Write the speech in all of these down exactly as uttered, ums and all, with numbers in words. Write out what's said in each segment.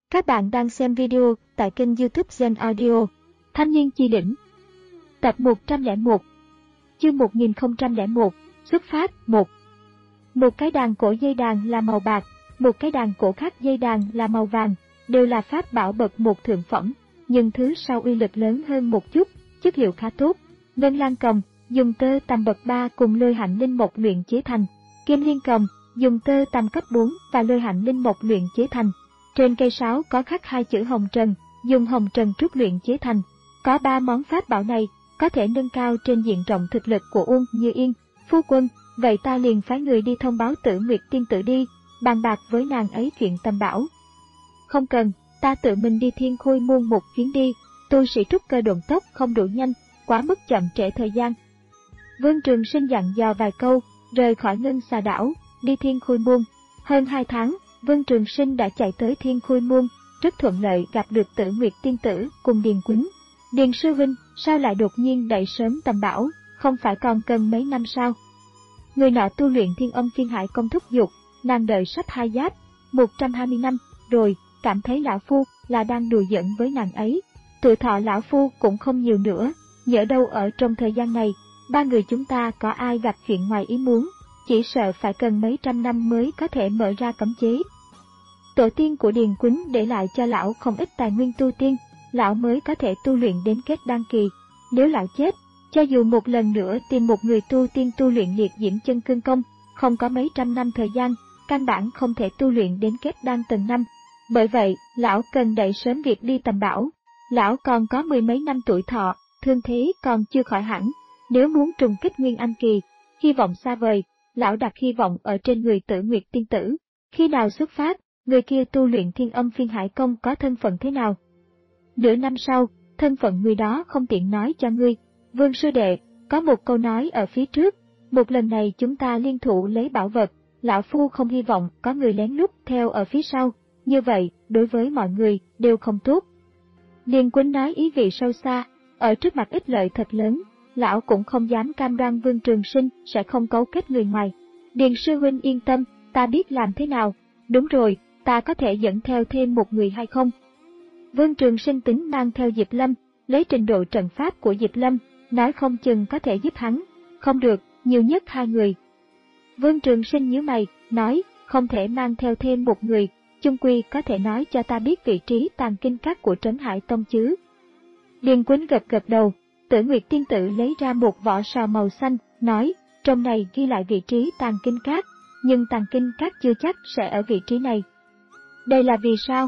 Các bạn đang xem video tại kênh YouTube Gen Audio. Thanh niên chi đỉnh. Tập một trăm lẻ một. Chương một nghìn không trăm lẻ một. Xuất phát. một. Một cái đàn cổ dây đàn là màu bạc, một cái đàn cổ khác dây đàn là màu vàng, đều là pháp bảo bậc một thượng phẩm, nhưng thứ sau uy lực lớn hơn một chút, chất liệu khá tốt. Ngân lan cầm, dùng tơ tằm bậc ba cùng lôi hạnh linh mộc luyện chế thành. Kim liên cầm, dùng tơ tằm cấp bốn và lôi hạnh linh mộc luyện chế thành. Trên cây sáo có khắc hai chữ hồng trần, dùng hồng trần trúc luyện chế thành. Có ba món pháp bảo này, có thể nâng cao trên diện rộng thực lực của Uông Như Yên. Phu quân, vậy ta liền phái người đi thông báo Tử Nguyệt tiên tử đi, bàn bạc với nàng ấy chuyện tầm bảo. Không cần, ta tự mình đi Thiên Khôi Môn một chuyến đi, tu sĩ trúc cơ độn tốc không đủ nhanh, quá mức chậm trễ thời gian. Vương Trường Sinh dặn dò vài câu, rời khỏi Ngân Xà đảo, đi Thiên Khôi Môn. Hơn hai tháng, Vương Trường Sinh đã chạy tới Thiên Khôi Môn, rất thuận lợi gặp được Tử Nguyệt tiên tử cùng Điền Quýnh. Điền sư huynh, sao lại đột nhiên đẩy sớm tầm bảo, không phải còn cần mấy năm sao? Người nọ tu luyện Thiên Âm Phiên Hải công thúc giục, nàng đợi sắp hai giáp, một trăm hai mươi năm, rồi, cảm thấy lão phu là đang đùa giỡn với nàng ấy. Tuổi thọ lão phu cũng không nhiều nữa, nhỡ đâu ở trong thời gian này, ba người chúng ta có ai gặp chuyện ngoài ý muốn, chỉ sợ phải cần mấy trăm năm mới có thể mở ra cấm chế. Tổ tiên của Điền Quýnh để lại cho lão không ít tài nguyên tu tiên, lão mới có thể tu luyện đến kết đan kỳ. Nếu lão chết, cho dù một lần nữa tìm một người tu tiên tu luyện liệt diễm chân cương công, không có mấy trăm năm thời gian, căn bản không thể tu luyện đến kết đan tầng năm. Bởi vậy, lão cần đẩy sớm việc đi tầm bảo. Lão còn có mười mấy năm tuổi thọ, thương thế còn chưa khỏi hẳn. Nếu muốn trùng kích Nguyên Anh kỳ, hy vọng xa vời, lão đặt hy vọng ở trên người Tử Nguyệt tiên tử. Khi nào xuất phát, người kia tu luyện Thiên Âm Phiên Hải công có thân phận thế nào? Nửa năm sau, thân phận người đó không tiện nói cho ngươi. Vương sư đệ, có một câu nói ở phía trước, một lần này chúng ta liên thủ lấy bảo vật, lão phu không hy vọng có người lén lút theo ở phía sau, như vậy, đối với mọi người, đều không tốt. Điền Quýnh nói ý vị sâu xa, ở trước mặt ích lợi thật lớn, lão cũng không dám cam đoan Vương Trường Sinh sẽ không cấu kết người ngoài. Điền sư huynh yên tâm, ta biết làm thế nào. Đúng rồi, ta có thể dẫn theo thêm một người hay không? Vương Trường Sinh tính mang theo Diệp Lâm, lấy trình độ trận pháp của Diệp Lâm, nói không chừng có thể giúp hắn. Không được, nhiều nhất hai người. Vương Trường Sinh nhíu mày, nói, không thể mang theo thêm một người, chung quy có thể nói cho ta biết vị trí tàng kinh các của Trấn Hải Tông chứ. Điền Quýnh gật gật đầu, Tử Nguyệt tiên tử lấy ra một vỏ sò màu xanh, nói, trong này ghi lại vị trí tàng kinh các, nhưng tàng kinh các chưa chắc sẽ ở vị trí này. Đây là vì sao?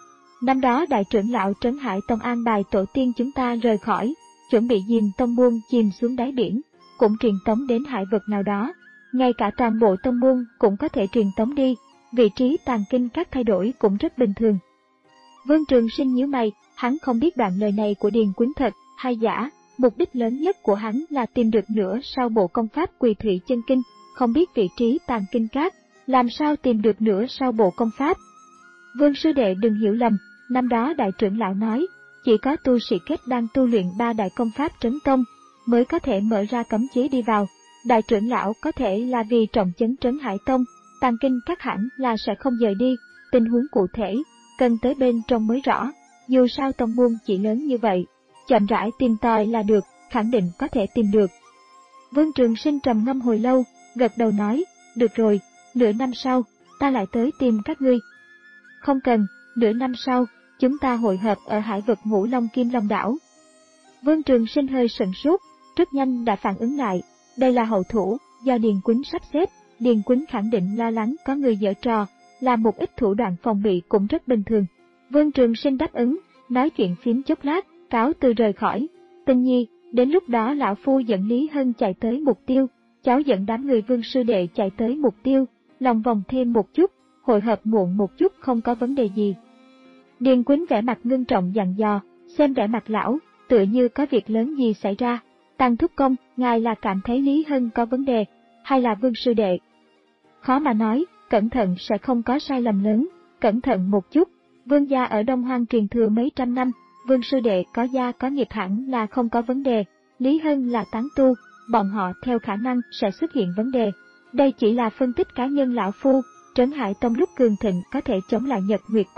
Năm đó đại trưởng lão Trấn Hải Tông an bài tổ tiên chúng ta rời khỏi, chuẩn bị dìm tông môn chìm xuống đáy biển, cũng truyền tống đến hải vực nào đó. Ngay cả toàn bộ tông môn cũng có thể truyền tống đi, vị trí tàng kinh các thay đổi cũng rất bình thường. Vương Trường Sinh nhíu mày, hắn không biết đoạn lời này của Điền Quýnh thật hay giả, mục đích lớn nhất của hắn là tìm được nửa sau bộ công pháp Quỳ Thủy Chân Kinh, không biết vị trí tàng kinh các, làm sao tìm được nửa sau bộ công pháp. Vương sư đệ đừng hiểu lầm, năm đó đại trưởng lão nói, chỉ có tu sĩ kết đan tu luyện ba đại công pháp trấn tông mới có thể mở ra cấm chế đi vào. Đại trưởng lão có thể là vì trọng chấn Trấn Hải Tông, tàng kinh các hẳn là sẽ không rời đi, tình huống cụ thể, cần tới bên trong mới rõ, dù sao tông môn chỉ lớn như vậy, chậm rãi tìm tòi là được, khẳng định có thể tìm được. Vương Trường Sinh trầm ngâm hồi lâu, gật đầu nói, được rồi, nửa năm sau, ta lại tới tìm các ngươi. Không cần, nửa năm sau, chúng ta hội hợp ở hải vực Ngũ Long Kim Long đảo. Vương Trường Sinh hơi sửng sốt, rất nhanh đã phản ứng lại, đây là hậu thủ, do Điền Quýnh sắp xếp, Điền Quýnh khẳng định lo lắng có người giở trò, là một ít thủ đoạn phòng bị cũng rất bình thường. Vương Trường Sinh đáp ứng, nói chuyện phím chốc lát, cáo từ rời khỏi. Tinh nhi, đến lúc đó lão phu dẫn Lý Hân chạy tới mục tiêu, cháu dẫn đám người Vương sư đệ chạy tới mục tiêu, lòng vòng thêm một chút, hội hợp muộn một chút không có vấn đề gì. Điền Quýnh vẻ mặt ngưng trọng dặn dò, xem vẻ mặt lão, tựa như có việc lớn gì xảy ra. Tăng thúc công, ngài là cảm thấy Lý Hân có vấn đề, hay là Vương sư đệ? Khó mà nói, cẩn thận sẽ không có sai lầm lớn, cẩn thận một chút. Vương gia ở Đông Hoang truyền thừa mấy trăm năm, Vương sư đệ có gia có nghiệp hẳn là không có vấn đề. Lý Hân là tán tu, bọn họ theo khả năng sẽ xuất hiện vấn đề. Đây chỉ là phân tích cá nhân lão phu, Trấn Hải Tông lúc cường thịnh có thể chống lại Nhật Nguyệt Cung,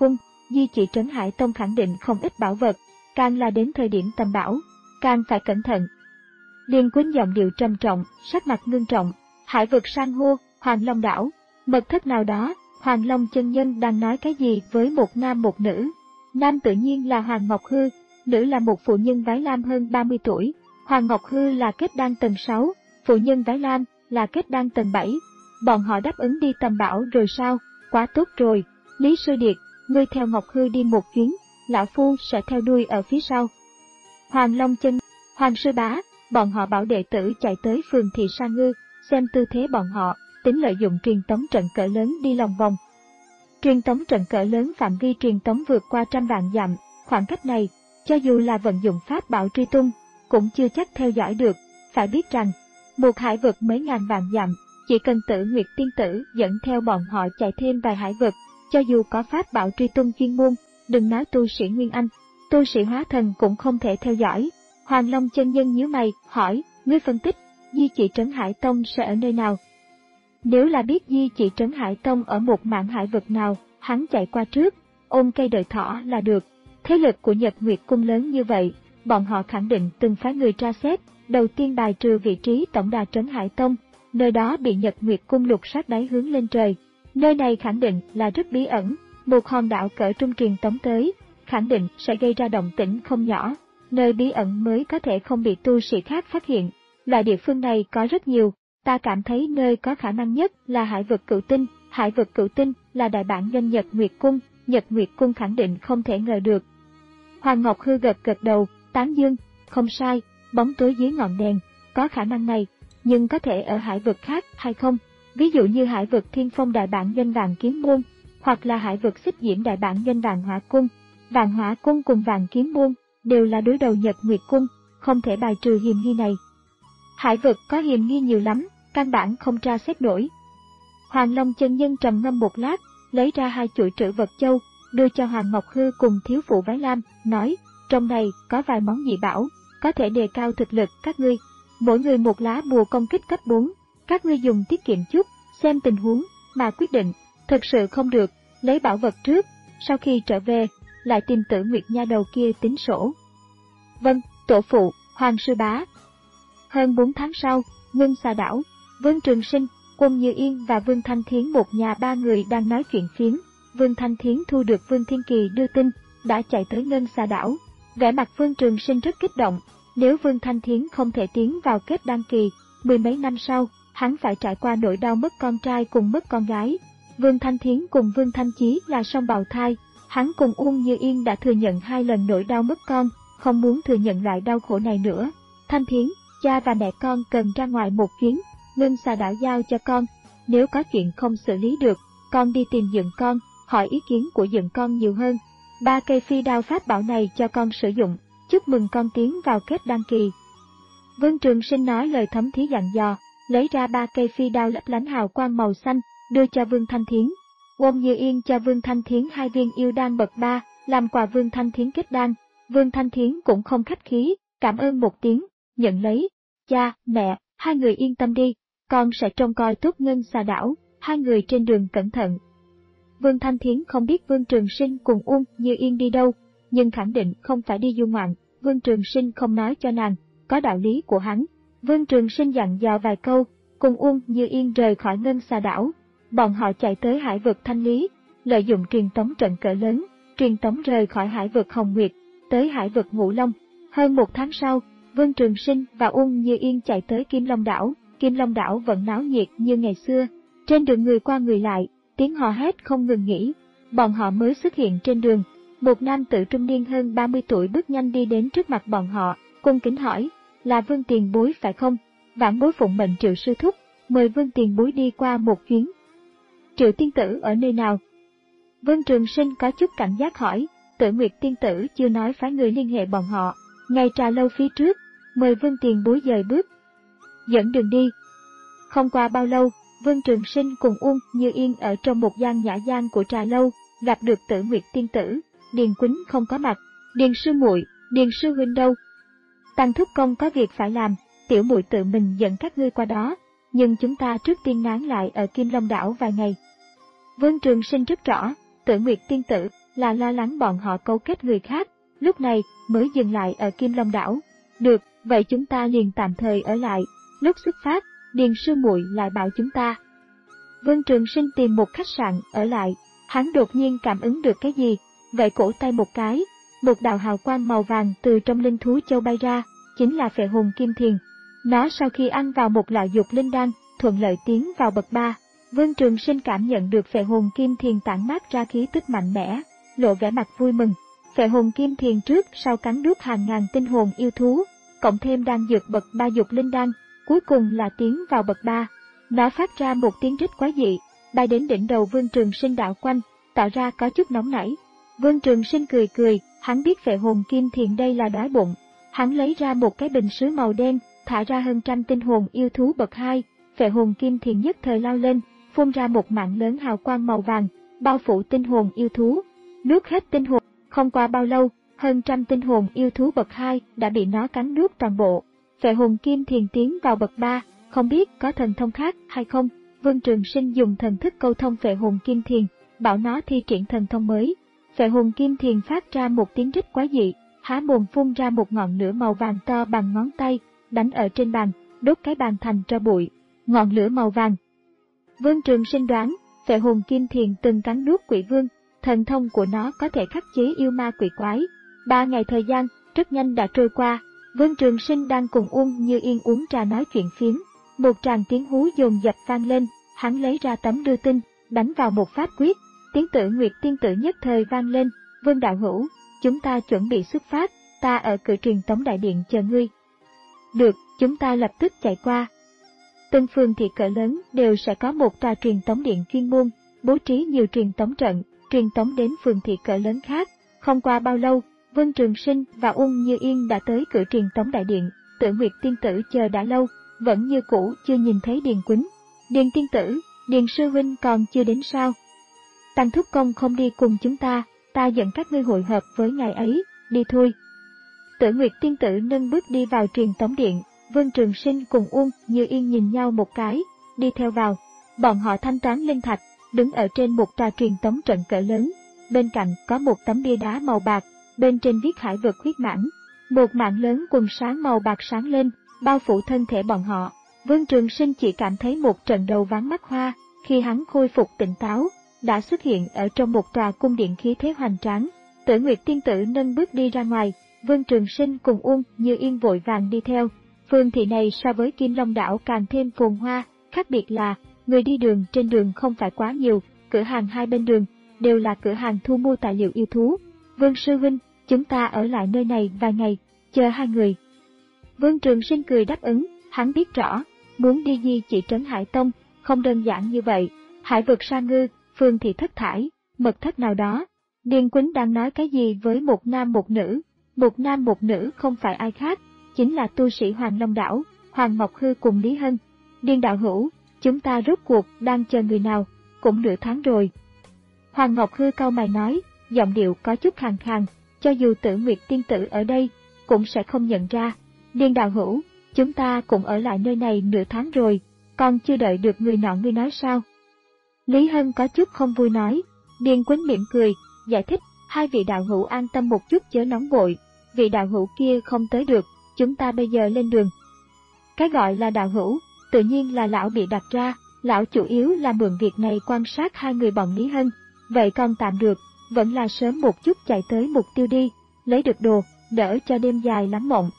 Di Chỉ Trấn Hải Tông khẳng định không ít bảo vật, càng là đến thời điểm tầm bảo, càng phải cẩn thận. Liên Quýnh giọng điệu trầm trọng, sắc mặt ngưng trọng. Hải vực san hô, Hoàng Long đảo, mật thất nào đó, Hoàng Long chân nhân đang nói cái gì với một nam một nữ. Nam tự nhiên là Hoàng Ngọc Hư, nữ là một phụ nhân váy lam hơn ba mươi tuổi. Hoàng Ngọc Hư là kết đan tầng sáu, phụ nhân váy lam là kết đan tầng bảy. Bọn họ đáp ứng đi tầm bảo rồi sao? Quá tốt rồi. Lý Sư Điệt, ngươi theo Ngọc Hư đi một chuyến, lão phu sẽ theo đuôi ở phía sau. Hoàng Long chân, Hoàng Sư Bá, bọn họ bảo đệ tử chạy tới phường Thị Sa Ngư, xem tư thế bọn họ, tính lợi dụng truyền tống trận cỡ lớn đi lòng vòng. Truyền tống trận cỡ lớn phạm vi truyền tống vượt qua trăm vạn dặm, khoảng cách này, cho dù là vận dụng pháp bảo truy tung, cũng chưa chắc theo dõi được. Phải biết rằng, một hải vực mấy ngàn vạn dặm, chỉ cần Tử Nguyệt tiên tử dẫn theo bọn họ chạy thêm vài hải vực, cho dù có pháp bảo truy tung chuyên môn, đừng nói tu sĩ Nguyên Anh, tu sĩ hóa thần cũng không thể theo dõi. Hoàng Long chân nhân nhíu mày, hỏi, ngươi phân tích, Di Chỉ Trấn Hải Tông sẽ ở nơi nào? Nếu là biết Di Chỉ Trấn Hải Tông ở một mảng hải vực nào, hắn chạy qua trước, ôm cây đợi thỏ là được. Thế lực của Nhật Nguyệt Cung lớn như vậy, bọn họ khẳng định từng phái người tra xét, đầu tiên bài trừ vị trí tổng đà Trấn Hải Tông, nơi đó bị Nhật Nguyệt Cung lục sát đáy hướng lên trời. Nơi này khẳng định là rất bí ẩn, một hòn đảo cỡ trung truyền tống tới, khẳng định sẽ gây ra động tĩnh không nhỏ. Nơi bí ẩn mới có thể không bị tu sĩ khác phát hiện. Loại địa phương này có rất nhiều, ta cảm thấy nơi có khả năng nhất là hải vực Cửu Tinh. Hải vực Cửu Tinh là đại bản doanh Nhật Nguyệt Cung, Nhật Nguyệt Cung khẳng định không thể ngờ được. Hoàng Ngọc Hư gật gật đầu, tán dương, không sai, bóng tối dưới ngọn đèn, có khả năng này, nhưng có thể ở hải vực khác hay không? Ví dụ như hải vực Thiên Phong đại bản doanh Vạn Kiếm Môn, hoặc là hải vực Xích Diễm đại bản doanh Vạn Hỏa Cung. Vạn Hỏa Cung cùng Vạn Kiếm Môn đều là đối đầu Nhật Nguyệt Cung, không thể bài trừ hiểm nghi này. Hải vực có hiểm nghi nhiều lắm, căn bản không tra xét nổi. Hoàng Long chân nhân trầm ngâm một lát, lấy ra hai chuỗi trữ vật châu, đưa cho Hoàng Ngọc Hư cùng thiếu phụ váy lam, nói, trong này có vài món dị bảo, có thể đề cao thực lực các ngươi. Mỗi người một lá bùa công kích cấp bốn, các ngươi dùng tiết kiệm chút, xem tình huống mà quyết định. Thực sự không được, lấy bảo vật trước, sau khi trở về, lại tìm Tử Nguyệt nha đầu kia tính sổ. Vâng, tổ phụ, Hoàng Sư Bá. Hơn bốn tháng sau, Ngân Xà Đảo, Vương Trường Sinh, Quân Như Yên và Vương Thanh Thiến một nhà ba người đang nói chuyện phiếm. Vương Thanh Thiến thu được Vương Thiên Kỳ đưa tin, đã chạy tới Ngân Xà Đảo. Vẻ mặt Vương Trường Sinh rất kích động, nếu Vương Thanh Thiến không thể tiến vào kết đan kỳ, mười mấy năm sau, hắn phải trải qua nỗi đau mất con trai cùng mất con gái. Vương Thanh Thiến cùng Vương Thanh Chí là song bào thai, hắn cùng Uông Như Yên đã thừa nhận hai lần nỗi đau mất con, không muốn thừa nhận loại đau khổ này nữa. Thanh Thiến, cha và mẹ con cần ra ngoài một chuyến, Ngân Xà Đảo giao cho con, nếu có chuyện không xử lý được, con đi tìm Dượng con, hỏi ý kiến của Dượng con nhiều hơn. Ba cây phi đao pháp bảo này cho con sử dụng, chúc mừng con tiến vào kết đan kỳ. Vương Trường Sinh nói lời thấm thía dặn dò, lấy ra ba cây phi đao lấp lánh hào quang màu xanh, đưa cho Vương Thanh Thiến. Uông Như Yên cho Vương Thanh Thiến hai viên yêu đan bậc ba, làm quà Vương Thanh Thiến kết đan. Vương Thanh Thiến cũng không khách khí, cảm ơn một tiếng, nhận lấy. Cha, mẹ, hai người yên tâm đi, con sẽ trông coi tốt Ngân Xà Đảo, hai người trên đường cẩn thận. Vương Thanh Thiến không biết Vương Trường Sinh cùng Uông Như Yên đi đâu, nhưng khẳng định không phải đi du ngoạn. Vương Trường Sinh không nói cho nàng, có đạo lý của hắn. Vương Trường Sinh dặn dò vài câu, cùng Uông Như Yên rời khỏi Ngân Xà Đảo. Bọn họ chạy tới hải vực Thanh Lý, lợi dụng truyền tống trận cỡ lớn, truyền tống rời khỏi hải vực Hồng Nguyệt, tới hải vực Ngũ Long. Hơn một tháng sau, Vương Trường Sinh và Uông Như Yên chạy tới Kim Long Đảo. Kim Long Đảo vẫn náo nhiệt như ngày xưa, trên đường người qua người lại, tiếng hò hét không ngừng nghỉ. Bọn họ mới xuất hiện trên đường, một nam tử trung niên hơn ba mươi tuổi bước nhanh đi đến trước mặt bọn họ, cung kính hỏi, là Vương tiền bối phải không? Vãn bối phụng mệnh Triệu sư thúc, mời Vương tiền bối đi qua một chuyến. Triệu tiên tử ở nơi nào? Vương Trường Sinh có chút cảnh giác hỏi, Tử Nguyệt tiên tử chưa nói phái người liên hệ bọn họ, ngay trà lâu phía trước, mời Vương tiền bối dời bước. Dẫn đường đi. Không qua bao lâu, Vương Trường Sinh cùng Uông Như Yên ở trong một gian nhã gian của trà lâu, gặp được Tử Nguyệt tiên tử. Điền Quýnh không có mặt. Điền sư muội, Điền sư huynh đâu? Tăng thúc công có việc phải làm, tiểu muội tự mình dẫn các ngươi qua đó, nhưng chúng ta trước tiên nán lại ở Kim Long Đảo vài ngày. Vương Trường Sinh rất rõ, Tử Nguyệt tiên tử là lo lắng bọn họ cấu kết người khác, lúc này mới dừng lại ở Kim Long đảo. Được, vậy chúng ta liền tạm thời ở lại. Lúc xuất phát, Điền sư muội lại bảo chúng ta. Vương Trường Sinh tìm một khách sạn ở lại, hắn đột nhiên cảm ứng được cái gì, vậy cổ tay một cái, một đạo hào quang màu vàng từ trong linh thú châu bay ra, chính là phệ hồn kim thiền. Nó sau khi ăn vào một loại dục linh đan, thuận lợi tiến vào bậc ba. Vương Trường Sinh cảm nhận được phệ hồn kim thiền tản mát ra khí tức mạnh mẽ, lộ vẻ mặt vui mừng. Phệ hồn kim thiền trước sau cắn nuốt hàng ngàn tinh hồn yêu thú, cộng thêm đan dược bậc ba dục linh đan, cuối cùng là tiến vào bậc ba. Nó phát ra một tiếng rít quái dị, bay đến đỉnh đầu Vương Trường Sinh đảo quanh, tỏ ra có chút nóng nảy. Vương Trường Sinh cười cười, hắn biết phệ hồn kim thiền đây là đói bụng. Hắn lấy ra một cái bình sứ màu đen, thả ra hơn trăm tinh hồn yêu thú bậc hai, phệ hồn kim thiền nhất thời lao lên, phun ra một mạng lớn hào quang màu vàng, bao phủ tinh hồn yêu thú. Nuốt hết tinh hồn, không qua bao lâu, hơn trăm tinh hồn yêu thú bậc hai đã bị nó cắn nuốt toàn bộ. Phệ hồn kim thiền tiến vào bậc ba, không biết có thần thông khác hay không. Vương Trường Sinh dùng thần thức câu thông phệ hồn kim thiền, bảo nó thi triển thần thông mới. Phệ hồn kim thiền phát ra một tiếng rít quái dị, há mồm phun ra một ngọn lửa màu vàng to bằng ngón tay, đánh ở trên bàn, đốt cái bàn thành tro bụi. Ngọn lửa màu vàng. Vương Trường Sinh đoán, phệ hồn kim thiền từng cắn nuốt quỷ vương, thần thông của nó có thể khắc chế yêu ma quỷ quái. Ba ngày thời gian rất nhanh đã trôi qua. Vương Trường Sinh đang cùng Uông Như Yên uống trà nói chuyện phiếm, một tràng tiếng hú dồn dập vang lên, hắn lấy ra tấm đưa tin, đánh vào một pháp quyết, tiếng Tử Nguyệt tiên tử nhất thời vang lên. Vương đạo hữu, chúng ta chuẩn bị xuất phát, ta ở cửa truyền tống đại điện chờ ngươi. Được, chúng ta lập tức chạy qua. Từng phường thị cỡ lớn đều sẽ có một tòa truyền tống điện chuyên môn, bố trí nhiều truyền tống trận, truyền tống đến phường thị cỡ lớn khác. Không qua bao lâu, Vương Trường Sinh và Uông Như Yên đã tới cửa truyền tống đại điện. Tử Nguyệt tiên tử chờ đã lâu, vẫn như cũ chưa nhìn thấy Điền Quýnh. Điền tiên tử, Điền sư huynh còn chưa đến sao? Tăng thúc công không đi cùng chúng ta, ta dẫn các ngươi hội hợp với ngài ấy, đi thôi. Tử Nguyệt tiên tử nâng bước đi vào truyền tống điện. Vương Trường Sinh cùng Uông Như Yên nhìn nhau một cái, đi theo vào. Bọn họ thanh toán linh thạch, đứng ở trên một tòa truyền tống trận cỡ lớn. Bên cạnh có một tấm bia đá màu bạc, bên trên viết Hải vực huyết mãn. Một mạng lớn quần sáng màu bạc sáng lên, bao phủ thân thể bọn họ. Vương Trường Sinh chỉ cảm thấy một trận đầu váng mắt hoa, khi hắn khôi phục tỉnh táo, đã xuất hiện ở trong một tòa cung điện khí thế hoành tráng. Tử Nguyệt tiên tử nâng bước đi ra ngoài, Vương Trường Sinh cùng Uông Như Yên vội vàng đi theo. Phường thị này so với Kim Long đảo càng thêm phồn hoa, khác biệt là người đi đường trên đường không phải quá nhiều, cửa hàng hai bên đường đều là cửa hàng thu mua tài liệu yêu thú. Vương sư huynh, chúng ta ở lại nơi này vài ngày, chờ hai người. Vương Trường Sinh cười đáp ứng, hắn biết rõ, muốn đi di chỉ trấn Hải Tông, không đơn giản như vậy. Hải vực sa ngư, phường thị thất thải, mật thất nào đó. Điền Quýnh đang nói cái gì với một nam một nữ, một nam một nữ không phải ai khác, chính là tu sĩ Hoàng Long đảo, Hoàng Ngọc Hư cùng Lý Hân. Điền đạo hữu, chúng ta rốt cuộc đang chờ người nào, cũng nửa tháng rồi. Hoàng Ngọc Hư cau mày nói, giọng điệu có chút khàn khàn, cho dù Tử Nguyệt tiên tử ở đây, cũng sẽ không nhận ra. Điền đạo hữu, chúng ta cũng ở lại nơi này nửa tháng rồi, còn chưa đợi được người nọ ngươi nói sao? Lý Hân có chút không vui nói. Điền Quýnh mỉm cười, giải thích, hai vị đạo hữu an tâm một chút chớ nóng vội, vị đạo hữu kia không tới được, chúng ta bây giờ lên đường. Cái gọi là đạo hữu, tự nhiên là lão bị đặt ra, lão chủ yếu là mượn việc này quan sát hai người bọn Lý Hân, vậy còn tạm được, vẫn là sớm một chút chạy tới mục tiêu đi, lấy được đồ, đỡ cho đêm dài lắm mộng.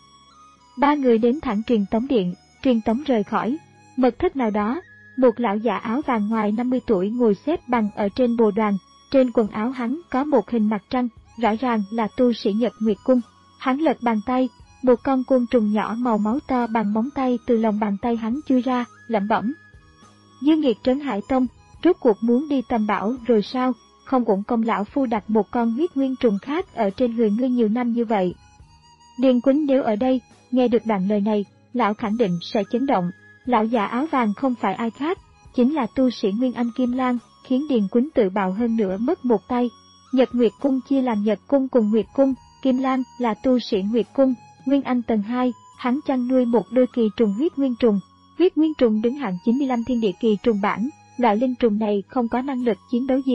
Ba người đến thẳng truyền tống điện, truyền tống rời khỏi mật thất nào đó. Một lão giả áo vàng ngoài năm mươi tuổi ngồi xếp bằng ở trên bồ đoàn, trên quần áo hắn có một hình mặt trăng, rõ ràng là tu sĩ Nhật Nguyệt Cung. Hắn lật bàn tay, một con côn trùng nhỏ màu máu to bằng móng tay từ lòng bàn tay hắn chui ra, lẩm bẩm. Dương nghiệt trấn Hải Tông, rốt cuộc muốn đi tầm bảo rồi sao, không uổng công lão phu đặt một con huyết nguyên trùng khác ở trên người ngươi nhiều năm như vậy. Điền Quýnh nếu ở đây, nghe được đoạn lời này, lão khẳng định sẽ chấn động. Lão già áo vàng không phải ai khác, chính là tu sĩ Nguyên Anh Kim Lan, khiến Điền Quýnh tự bạo hơn nữa mất một tay. Nhật Nguyệt Cung chia làm Nhật Cung cùng Nguyệt Cung, Kim Lan là tu sĩ Nguyệt Cung, Nguyên Anh tầng hai, hắn chăn nuôi một đôi kỳ trùng huyết nguyên trùng. Huyết nguyên trùng đứng hạng chín mươi lăm thiên địa kỳ trùng bản, loại linh trùng này không có năng lực chiến đấu gì,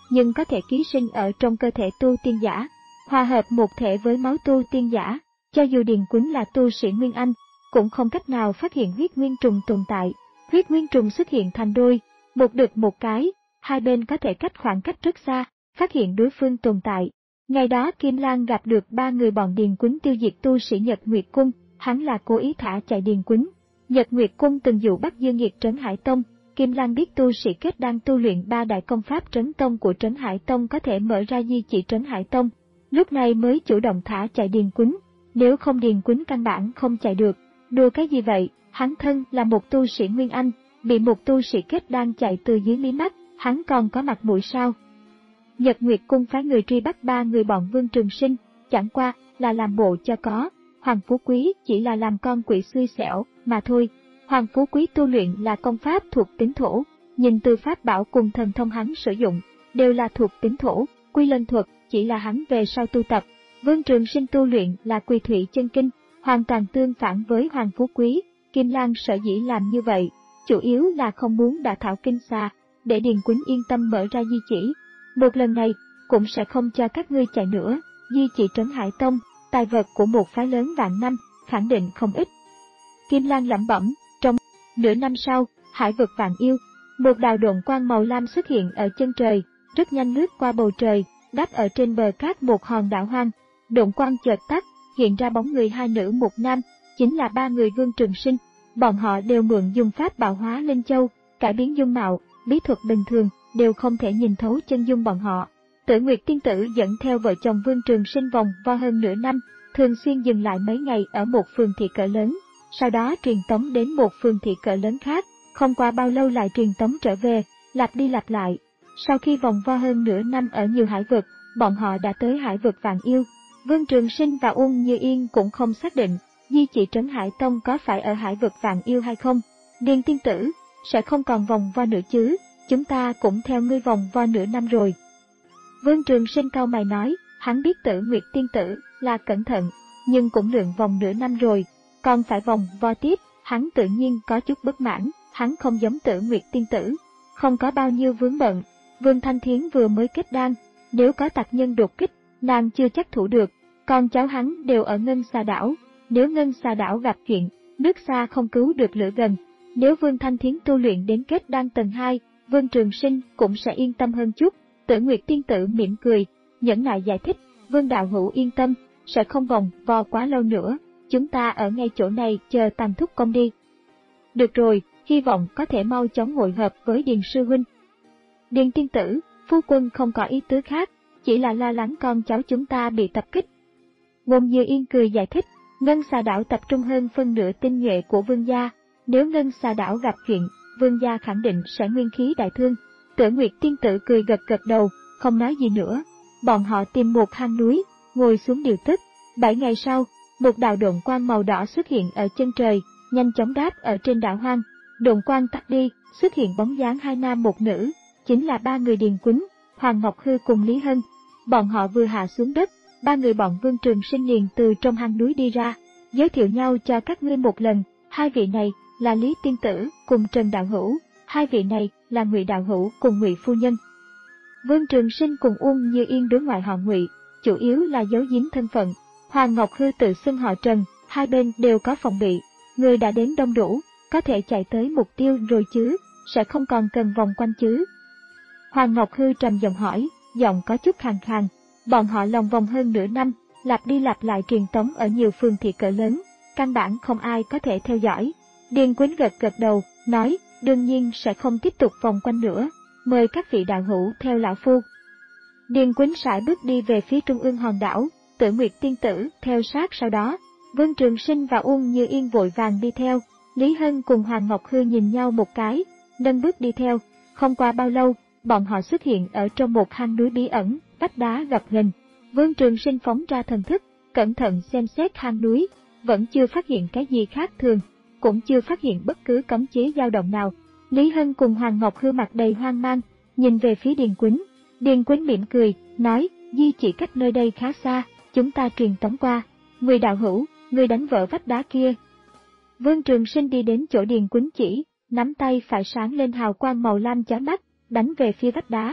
nhưng có thể ký sinh ở trong cơ thể tu tiên giả, hòa hợp một thể với máu tu tiên giả. Cho dù Điền Quýnh là tu sĩ Nguyên Anh, cũng không cách nào phát hiện huyết nguyên trùng tồn tại. Huyết nguyên trùng xuất hiện thành đôi, một đực một cái, hai bên có thể cách khoảng cách rất xa, phát hiện đối phương tồn tại. Ngày đó Kim Lan gặp được ba người bọn Điền Quýnh tiêu diệt tu sĩ Nhật Nguyệt Cung, hắn là cố ý thả chạy Điền Quýnh. Nhật Nguyệt Cung từng dụ bắt Dương Nghiệt Trấn Hải Tông, Kim Lan biết tu sĩ kết đang tu luyện ba đại công pháp Trấn Tông của Trấn Hải Tông có thể mở ra di chỉ Trấn Hải Tông, lúc này mới chủ động thả chạy Điền Quýnh, nếu không Điền Quýnh căn bản không chạy được. Đùa cái gì vậy, hắn thân là một tu sĩ Nguyên Anh, bị một tu sĩ kết đang chạy từ dưới mí mắt, hắn còn có mặt mũi sao? Nhật Nguyệt Cung phái người truy bắt ba người bọn Vương Trường Sinh, chẳng qua là làm bộ cho có, Hoàng Phú Quý chỉ là làm con quỷ xui xẻo mà thôi. Hoàng Phú Quý tu luyện là công pháp thuộc tính thổ, nhìn từ pháp bảo cùng thần thông hắn sử dụng, đều là thuộc tính thổ, quy lân thuật chỉ là hắn về sau tu tập. Vương Trường Sinh tu luyện là Quỳ Thủy Chân Kinh, hoàn toàn tương phản với Hoàng Phú Quý. Kim Lan sở dĩ làm như vậy, chủ yếu là không muốn đả thảo kinh xà, để Điền Quýnh yên tâm mở ra di chỉ. Một lần này, cũng sẽ không cho các ngươi chạy nữa, di chỉ Trấn Hải Tông, tài vật của một phái lớn vạn năm, khẳng định không ít. Kim Lan lẩm bẩm. Trong nửa năm sau, hải vực Vạn Yêu, một đạo độn quang màu lam xuất hiện ở chân trời, rất nhanh lướt qua bầu trời, đáp ở trên bờ cát một hòn đảo hoang. Độn quang chợt tắt, hiện ra bóng người hai nữ một nam, chính là ba người Vương Trường Sinh. Bọn họ đều mượn dùng pháp bảo hóa linh châu, cải biến dung mạo, bí thuật bình thường đều không thể nhìn thấu chân dung bọn họ. Tử Nguyệt tiên tử dẫn theo vợ chồng Vương Trường Sinh vòng vo hơn nửa năm, thường xuyên dừng lại mấy ngày ở một phường thị cỡ lớn, sau đó truyền tống đến một phường thị cỡ lớn khác, không qua bao lâu lại truyền tống trở về, lặp đi lặp lại. Sau khi vòng vo hơn nửa năm ở nhiều hải vực, bọn họ đã tới hải vực Vạn Yêu. Vương Trường Sinh và Uông Như Yên cũng không xác định di chỉ Trấn Hải Tông có phải ở hải vực Vạn Yêu hay không. Điền tiên tử, sẽ không còn vòng vo nữa chứ, chúng ta cũng theo ngươi vòng vo nửa năm rồi. Vương Trường Sinh cau mày nói, hắn biết Tử Nguyệt tiên tử là cẩn thận, nhưng cũng lượn vòng nửa năm rồi, còn phải vòng vo tiếp, hắn tự nhiên có chút bất mãn. Hắn không giống Tử Nguyệt tiên tử, không có bao nhiêu vướng bận. Vương Thanh Thiến vừa mới kết đan, nếu có tặc nhân đột kích, nàng chưa chắc thủ được, còn cháu hắn đều ở Ngân Xà Đảo, nếu Ngân Xà Đảo gặp chuyện, nước xa không cứu được lửa gần. Nếu Vương Thanh Thiến tu luyện đến kết đan tầng hai, Vương Trường Sinh cũng sẽ yên tâm hơn chút. Tử Nguyệt tiên tử mỉm cười, nhẫn nại giải thích, Vương đạo hữu yên tâm, sẽ không vòng vo quá lâu nữa, chúng ta ở ngay chỗ này chờ Tàn thúc công đi. Được rồi, hy vọng có thể mau chóng hội hợp với Điền sư huynh. Điền tiên tử, phu quân không có ý tứ khác, chỉ là lo lắng con cháu chúng ta bị tập kích. Ngôn Như Yên cười giải thích, Ngân Xà Đảo tập trung hơn phân nửa tinh nhuệ của Vương gia, nếu Ngân Xà Đảo gặp chuyện, Vương gia khẳng định sẽ nguyên khí đại thương. Tử Nguyệt tiên tử cười gật gật đầu, không nói gì nữa. Bọn họ tìm một hang núi, ngồi xuống điều tức. Bảy ngày sau, một đạo độn quang màu đỏ xuất hiện ở chân trời, nhanh chóng đáp ở trên đảo hoang. Độn quang tắt đi, xuất hiện bóng dáng hai nam một nữ, chính là ba người Điền Quýnh, Hoàng Ngọc Hư cùng Lý Hân. Bọn họ vừa hạ xuống đất, ba người bọn Vương Trường Sinh liền từ trong hang núi đi ra, giới thiệu nhau cho các ngươi một lần. Hai vị này là Lý tiên tử cùng Trần đạo hữu, hai vị này là Ngụy đạo hữu cùng Ngụy phu nhân. Vương Trường Sinh cùng Uông Như Yên đối ngoại họ Ngụy, chủ yếu là giấu giếm thân phận. Hoàng Ngọc Hư tự xưng họ Trần, hai bên đều có phòng bị. Người đã đến đông đủ, có thể chạy tới mục tiêu rồi chứ, sẽ không còn cần vòng quanh chứ. Hoàng Ngọc Hư trầm giọng hỏi, giọng có chút khàn khàn. Bọn họ lòng vòng hơn nửa năm, lặp đi lặp lại truyền tống ở nhiều phường thị cỡ lớn, căn bản không ai có thể theo dõi. Điền Quýnh gật gật đầu, nói, đương nhiên sẽ không tiếp tục vòng quanh nữa, mời các vị đạo hữu theo lão phu. Điền Quýnh sải bước đi về phía trung ương hòn đảo, Tử Nguyệt tiên tử theo sát sau đó. Vương Trường Sinh và Uông Như Yên vội vàng đi theo. Lý Hân cùng Hoàng Ngọc Hư nhìn nhau một cái, nâng bước đi theo. Không qua bao lâu, bọn họ xuất hiện ở trong một hang núi bí ẩn, vách đá gập ghềnh. Vương Trường Sinh phóng ra thần thức, cẩn thận xem xét hang núi, vẫn chưa phát hiện cái gì khác thường, cũng chưa phát hiện bất cứ cấm chế dao động nào. Lý Hân cùng Hoàng Ngọc Hư mặt đầy hoang mang, nhìn về phía Điền Quýnh. Điền Quýnh mỉm cười, nói, di chỉ cách nơi đây khá xa, chúng ta truyền tống qua. Ngụy đạo hữu, người đánh vỡ vách đá kia. Vương Trường Sinh đi đến chỗ Điền Quýnh chỉ, nắm tay phải sáng lên hào quang màu lam chói mắt, đánh về phía vách đá.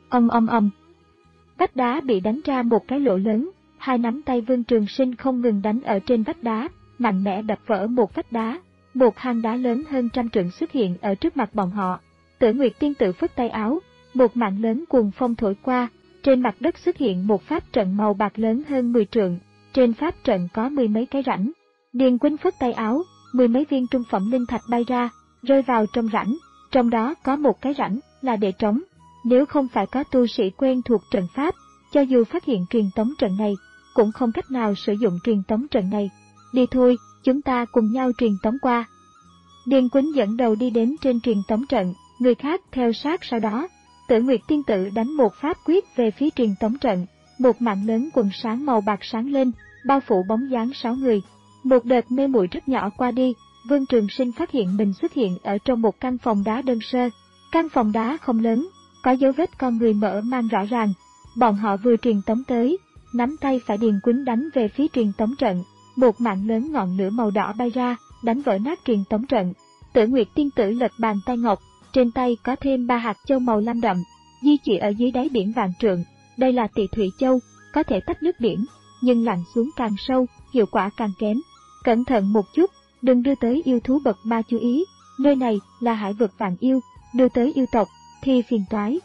Ầm ầm ầm. Vách đá bị đánh ra một cái lỗ lớn, hai nắm tay Vương Trường Sinh không ngừng đánh ở trên vách đá, mạnh mẽ đập vỡ một vách đá. Một hang đá lớn hơn trăm trượng xuất hiện ở trước mặt bọn họ. Tử Nguyệt tiên tử phất tay áo, một mạng lớn cuồng phong thổi qua, trên mặt đất xuất hiện một pháp trận màu bạc lớn hơn mười trượng, trên pháp trận có mười mấy cái rãnh. Điền Quýnh phất tay áo, mười mấy viên trung phẩm linh thạch bay ra, rơi vào trong rãnh, trong đó có một cái rãnh là để trống. Nếu không phải có tu sĩ quen thuộc trận pháp, cho dù phát hiện truyền tống trận này, cũng không cách nào sử dụng truyền tống trận này. Đi thôi, chúng ta cùng nhau truyền tống qua. Điền Quýnh dẫn đầu đi đến trên truyền tống trận, người khác theo sát sau đó. Tử Nguyệt tiên tử đánh một pháp quyết về phía truyền tống trận, một mạng lớn quần sáng màu bạc sáng lên, bao phủ bóng dáng sáu người. Một đợt mê muội rất nhỏ qua đi, Vương Trường Sinh phát hiện mình xuất hiện ở trong một căn phòng đá đơn sơ. Căn phòng đá không lớn, có dấu vết con người mở mang rõ ràng. Bọn họ vừa truyền tống tới, nắm tay phải Điền Quýnh đánh về phía truyền tống trận, một mạng lớn ngọn lửa màu đỏ bay ra, đánh vỡ nát truyền tống trận. Tử Nguyệt tiên tử lật bàn tay ngọc, trên tay có thêm ba hạt châu màu lam đậm, di chuyển ở dưới đáy biển vạn trượng. Đây là Tỳ Thủy Châu, có thể tách nước biển, nhưng lặn xuống càng sâu, hiệu quả càng kém. Cẩn thận một chút, đừng đưa tới yêu thú bậc ma chú ý, nơi này là hải vực vạn yêu, đưa tới yêu tộc thì phiền toái.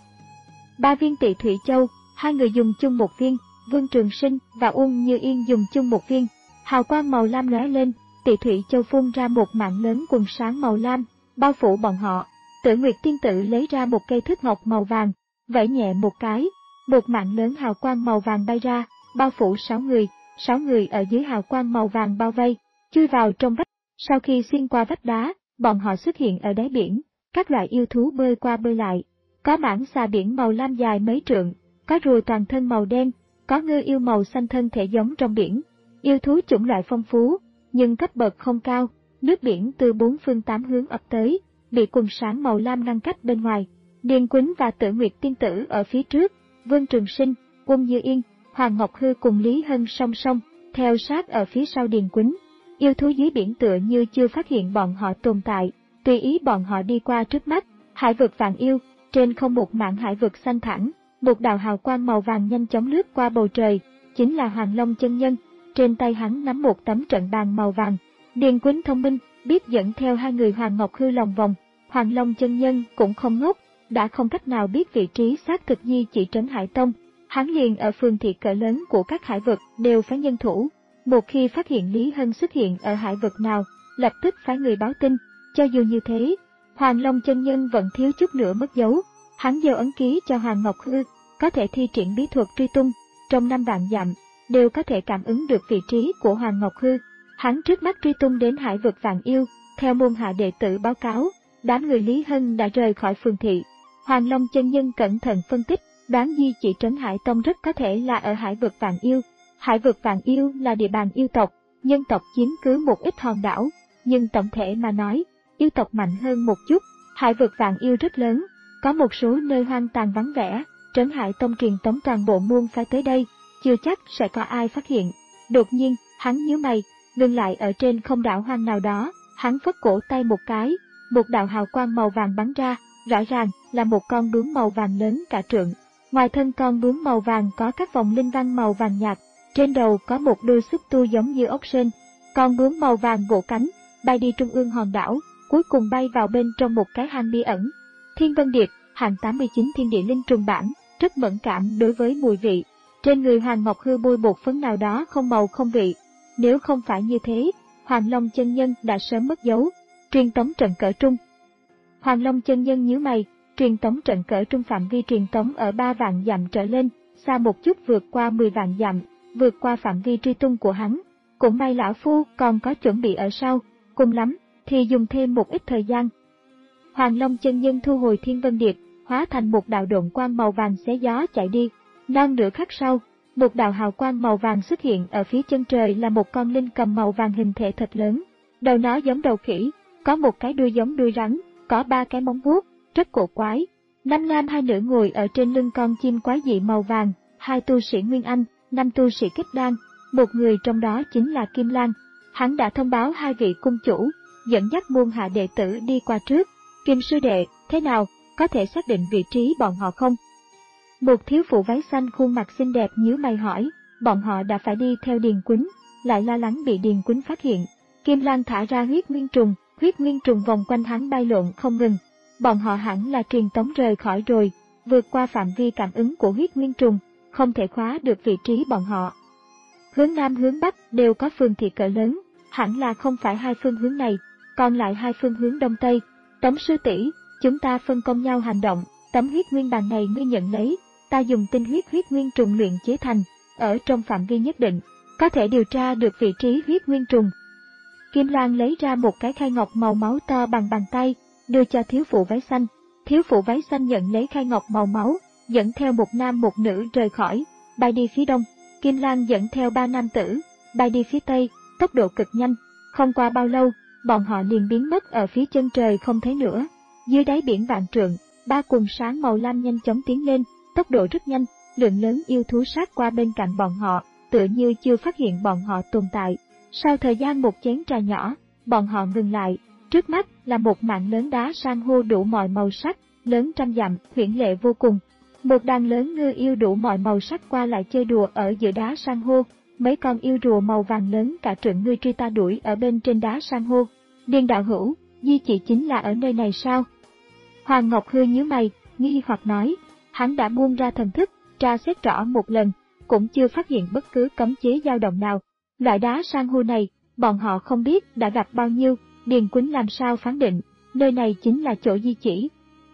Ba viên Tỳ Thủy Châu, hai người dùng chung một viên, Vương Trường Sinh và Uông Như Yên dùng chung một viên. Hào quang màu lam lóe lên, Tỳ Thủy Châu phun ra một mạng lớn quần sáng màu lam, bao phủ bọn họ. Tử Nguyệt tiên tử lấy ra một cây thước ngọc màu vàng, vẫy nhẹ một cái, một mạng lớn hào quang màu vàng bay ra, bao phủ sáu người, sáu người ở dưới hào quang màu vàng bao vây, chui vào trong vách. Sau khi xuyên qua vách đá, bọn họ xuất hiện ở đáy biển, các loại yêu thú bơi qua bơi lại. Có mãng xà biển màu lam dài mấy trượng, có rùa toàn thân màu đen, có ngư yêu màu xanh thân thể giống trong biển. Yêu thú chủng loại phong phú, nhưng cấp bậc không cao, nước biển từ bốn phương tám hướng ập tới, bị quần sáng màu lam ngăn cách bên ngoài. Điền Quýnh và Tử Nguyệt tiên tử ở phía trước, Vương Trường Sinh, Uông Như Yên, Hoàng Ngọc Hư cùng Lý Hân song song, theo sát ở phía sau Điền Quýnh. Yêu thú dưới biển tựa như chưa phát hiện bọn họ tồn tại, tùy ý bọn họ đi qua trước mắt. Hải vực vạn yêu, trên không một mảng hải vực xanh thẳm, một đạo hào quang màu vàng nhanh chóng lướt qua bầu trời, chính là Hoàng Long chân nhân. Trên tay hắn nắm một tấm trận bàn màu vàng. Điền Quýnh thông minh, biết dẫn theo hai người Hoàng Ngọc Hư lòng vòng. Hoàng Long chân nhân cũng không ngốc, đã không cách nào biết vị trí xác thực di chỉ trấn Hải Tông. Hắn liền ở phường thị cỡ lớn của các hải vực đều phái nhân thủ. Một khi phát hiện Lý Hân xuất hiện ở hải vực nào, lập tức phái người báo tin. Cho dù như thế, Hoàng Long chân nhân vẫn thiếu chút nữa mất dấu. Hắn gieo ấn ký cho Hoàng Ngọc Hư, có thể thi triển bí thuật truy tung, trong năm vạn dặm, đều có thể cảm ứng được vị trí của Hoàng Ngọc Hư. Hắn trước mắt truy tung đến hải vực vạn yêu, theo môn hạ đệ tử báo cáo, đám người Lý Hân đã rời khỏi phường thị. Hoàng Long chân nhân cẩn thận phân tích, đoán di chỉ trấn Hải Tông rất có thể là ở hải vực vạn yêu. Hải vực vạn yêu là địa bàn yêu tộc, nhân tộc chiếm cứ một ít hòn đảo, nhưng tổng thể mà nói, yêu tộc mạnh hơn một chút. Hải vực vạn yêu rất lớn, có một số nơi hoang tàn vắng vẻ, trấn Hải Tông truyền tống toàn bộ môn phái tới đây, chưa chắc sẽ có ai phát hiện. Đột nhiên, hắn nhíu mày, ngừng lại ở trên không đảo hoang nào đó, hắn phất cổ tay một cái, một đạo hào quang màu vàng bắn ra, rõ ràng là một con bướm màu vàng lớn cả trượng. Ngoài thân con bướm màu vàng có các vòng linh văn màu vàng nhạt, trên đầu có một đôi xúc tu giống như ốc sên. Con bướm màu vàng vỗ cánh, bay đi trung ương hòn đảo, cuối cùng bay vào bên trong một cái hang bí ẩn. Thiên Vân Điệp, hạng tám mươi chín thiên địa linh trùng bản, rất mẫn cảm đối với mùi vị. Trên người Hoàng Ngọc Hư bôi bột phấn nào đó không màu không vị. Nếu không phải như thế, Hoàng Long chân nhân đã sớm mất dấu. Truyền tống trận cỡ trung. Hoàng Long chân nhân nhíu mày, truyền tống trận cỡ trung phạm vi truyền tống ở ba vạn dặm trở lên, xa một chút vượt qua mười vạn dặm, vượt qua phạm vi truy tung của hắn. Cũng may lão phu còn có chuẩn bị ở sau, cùng lắm thì dùng thêm một ít thời gian. Hoàng Long chân nhân thu hồi Thiên Vân Điệp, hóa thành một đạo độn quang màu vàng xé gió chạy đi. Non nửa khắc sau, một đạo hào quang màu vàng xuất hiện ở phía chân trời, là một con linh cầm màu vàng hình thể thật lớn. Đầu nó giống đầu khỉ, có một cái đuôi giống đuôi rắn, có ba cái móng vuốt, rất cổ quái. Năm nam hai nữ ngồi ở trên lưng con chim quái dị màu vàng, hai tu sĩ Nguyên Anh, năm tu sĩ Kết Đan, một người trong đó chính là Kim Lan. Hắn đã thông báo hai vị cung chủ, dẫn dắt môn hạ đệ tử đi qua trước. Kim sư đệ, thế nào, có thể xác định vị trí bọn họ không? Một thiếu phụ váy xanh khuôn mặt xinh đẹp nhíu mày hỏi, bọn họ đã phải đi theo Điền Quýnh, lại lo lắng bị Điền Quýnh phát hiện. Kim Lan thả ra huyết nguyên trùng, huyết nguyên trùng vòng quanh hắn bay lộn không ngừng. Bọn họ hẳn là truyền tống rời khỏi rồi, vượt qua phạm vi cảm ứng của huyết nguyên trùng, không thể khóa được vị trí bọn họ. Hướng Nam hướng Bắc đều có phường thị cỡ lớn, hẳn là không phải hai phương hướng này, còn lại hai phương hướng Đông Tây. Tống sư tỷ, chúng ta phân công nhau hành động, tấm huyết nguyên bàn này ngươi nhận lấy, ta dùng tinh huyết huyết nguyên trùng luyện chế thành, ở trong phạm vi nhất định, có thể điều tra được vị trí huyết nguyên trùng. Kim Lan lấy ra một cái khay ngọc màu máu to bằng bàn tay, đưa cho thiếu phụ váy xanh. Thiếu phụ váy xanh nhận lấy khay ngọc màu máu, dẫn theo một nam một nữ rời khỏi, bay đi phía đông. Kim Lan dẫn theo ba nam tử, bay đi phía tây, tốc độ cực nhanh. Không qua bao lâu, bọn họ liền biến mất ở phía chân trời không thấy nữa. Dưới đáy biển vạn trượng, ba quần sáng màu lam nhanh chóng tiến lên, tốc độ rất nhanh, lượng lớn yêu thú sát qua bên cạnh bọn họ, tựa như chưa phát hiện bọn họ tồn tại. Sau thời gian một chén trà nhỏ, bọn họ ngừng lại, trước mắt là một mảng lớn đá san hô đủ mọi màu sắc, lớn trăm dặm, huyễn lệ vô cùng. Một đàn lớn ngư yêu đủ mọi màu sắc qua lại chơi đùa ở giữa đá san hô, mấy con yêu rùa màu vàng lớn cả trượng ngươi truy ta đuổi ở bên trên đá san hô. Điền đạo hữu, di chỉ chính là ở nơi này sao? Hoàng Ngọc Hư nhíu mày, nghi hoặc nói, hắn đã buông ra thần thức, tra xét rõ một lần, cũng chưa phát hiện bất cứ cấm chế dao động nào. Loại đá san hô này, bọn họ không biết đã gặp bao nhiêu, Điền Quýnh làm sao phán định, nơi này chính là chỗ di chỉ.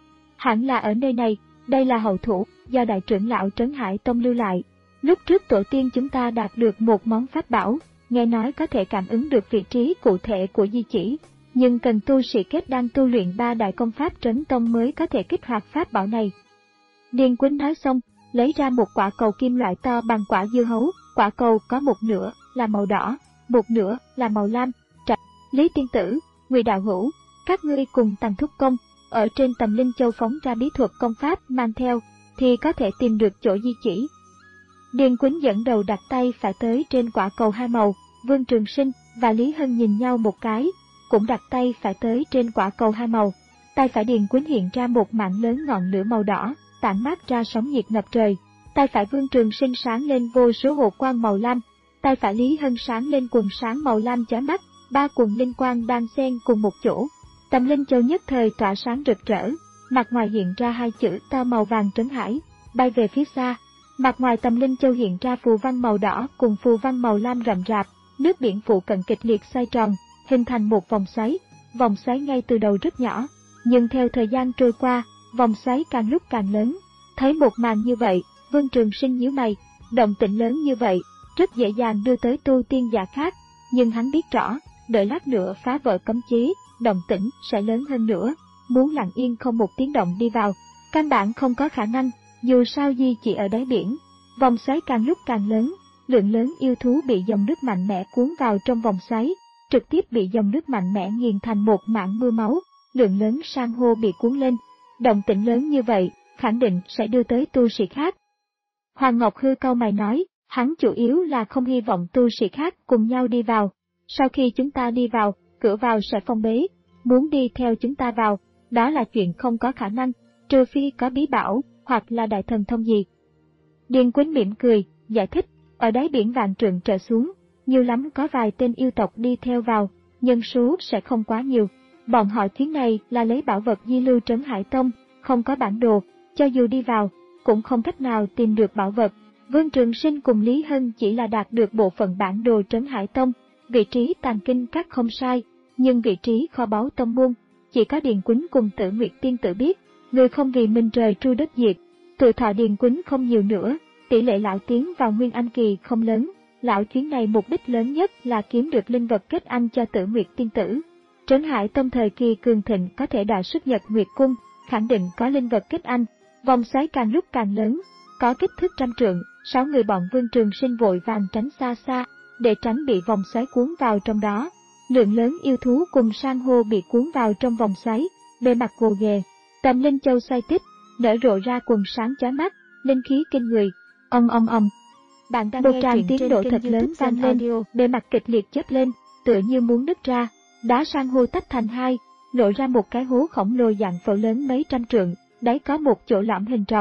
Hẳn là ở nơi này, đây là hậu thủ, do đại trưởng lão Trấn Hải Tông lưu lại. Lúc trước tổ tiên chúng ta đạt được một món pháp bảo, nghe nói có thể cảm ứng được vị trí cụ thể của di chỉ, nhưng cần tu sĩ kết đan tu luyện ba đại công pháp Trấn Tông mới có thể kích hoạt pháp bảo này. Điền Quýnh nói xong, lấy ra một quả cầu kim loại to bằng quả dưa hấu, quả cầu có một nửa là màu đỏ, một nửa là màu lam. Trạch, Lý Tiên Tử, Ngụy đạo hữu, các ngươi cùng Tằng Thúc Công, ở trên Tầm Linh Châu phóng ra bí thuật công pháp mang theo, thì có thể tìm được chỗ di chỉ. Điền Quýnh dẫn đầu đặt tay phải tới trên quả cầu hai màu, Vương Trường Sinh và Lý Hân nhìn nhau một cái, cũng đặt tay phải tới trên quả cầu hai màu. Tay phải Điền Quýnh hiện ra một mảng lớn ngọn lửa màu đỏ, tản mát ra sóng nhiệt ngập trời. Tay phải Vương Trường Sinh sáng lên vô số hộ quang màu lam, tay phải Lý Hân sáng lên quần sáng màu lam chói mắt, ba quần linh quang đang xen cùng một chỗ. Tầm Linh Châu nhất thời tỏa sáng rực rỡ, mặt ngoài hiện ra hai chữ to màu vàng Trấn Hải, bay về phía xa. Mặt ngoài Tầm Linh Châu hiện ra phù văn màu đỏ cùng phù văn màu lam rậm rạp, nước biển phụ cận kịch liệt xoay tròn, hình thành một vòng xoáy. Vòng xoáy ngay từ đầu rất nhỏ, nhưng theo thời gian trôi qua, vòng xoáy càng lúc càng lớn. Thấy một màn như vậy, Vương Trường Sinh nhíu mày, động tĩnh lớn như vậy, rất dễ dàng đưa tới tu tiên giả khác, nhưng hắn biết rõ, đợi lát nữa phá vỡ cấm chế, động tĩnh sẽ lớn hơn nữa, muốn lặng yên không một tiếng động đi vào, căn bản không có khả năng, dù sao di chỉ ở đáy biển. Vòng xoáy càng lúc càng lớn, lượng lớn yêu thú bị dòng nước mạnh mẽ cuốn vào trong vòng xoáy, trực tiếp bị dòng nước mạnh mẽ nghiền thành một mảng mưa máu, lượng lớn san hô bị cuốn lên. Động tĩnh lớn như vậy, khẳng định sẽ đưa tới tu sĩ khác. Hoàng Ngọc Hư cau mày nói, hắn chủ yếu là không hy vọng tu sĩ khác cùng nhau đi vào. Sau khi chúng ta đi vào, cửa vào sẽ phong bế, muốn đi theo chúng ta vào, đó là chuyện không có khả năng, trừ phi có bí bảo, hoặc là đại thần thông gì. Điền Quýnh mỉm cười, giải thích, ở đáy biển vạn trượng trở xuống, nhiều lắm có vài tên yêu tộc đi theo vào, nhân số sẽ không quá nhiều. Bọn họ chuyến này là lấy bảo vật di lưu Trấn Hải Tông, không có bản đồ, cho dù đi vào, cũng không cách nào tìm được bảo vật. Vương Trường Sinh cùng Lý Hân chỉ là đạt được bộ phận bản đồ Trấn Hải Tông, vị trí tàng kinh các không sai, nhưng vị trí kho báu tông môn, chỉ có Điền Quýnh cùng Tử Nguyệt Tiên Tử biết, người không vì mình trời tru đất diệt. Tuổi thọ Điền Quýnh không nhiều nữa, tỷ lệ lão tiến vào Nguyên Anh kỳ không lớn, lão chuyến này mục đích lớn nhất là kiếm được linh vật kết anh cho Tử Nguyệt Tiên Tử. Trấn Hải Tông thời kỳ cường thịnh có thể đòi xuất Nhật Nguyệt Cung, khẳng định có linh vật kết anh. Vòng xoáy càng lúc càng lớn, có kích thước trăm trượng, sáu người bọn Vương Trường Sinh vội vàng tránh xa xa, để tránh bị vòng xoáy cuốn vào trong đó. Lượng lớn yêu thú cùng san hô bị cuốn vào trong vòng xoáy, bề mặt gồ ghề. Tầm Linh Châu xoay tít, nở rộ ra quần sáng chói mắt, linh khí kinh người. Ong ong ong. Bạn đang một nghe tràng tiếng độ thật lớn vang lên, bề mặt kịch liệt chớp lên, tựa như muốn nứt ra. Đá san hô tách thành hai, lộ ra một cái hố khổng lồ dạng phẩu lớn mấy trăm trượng, đáy có một chỗ lõm hình tròn.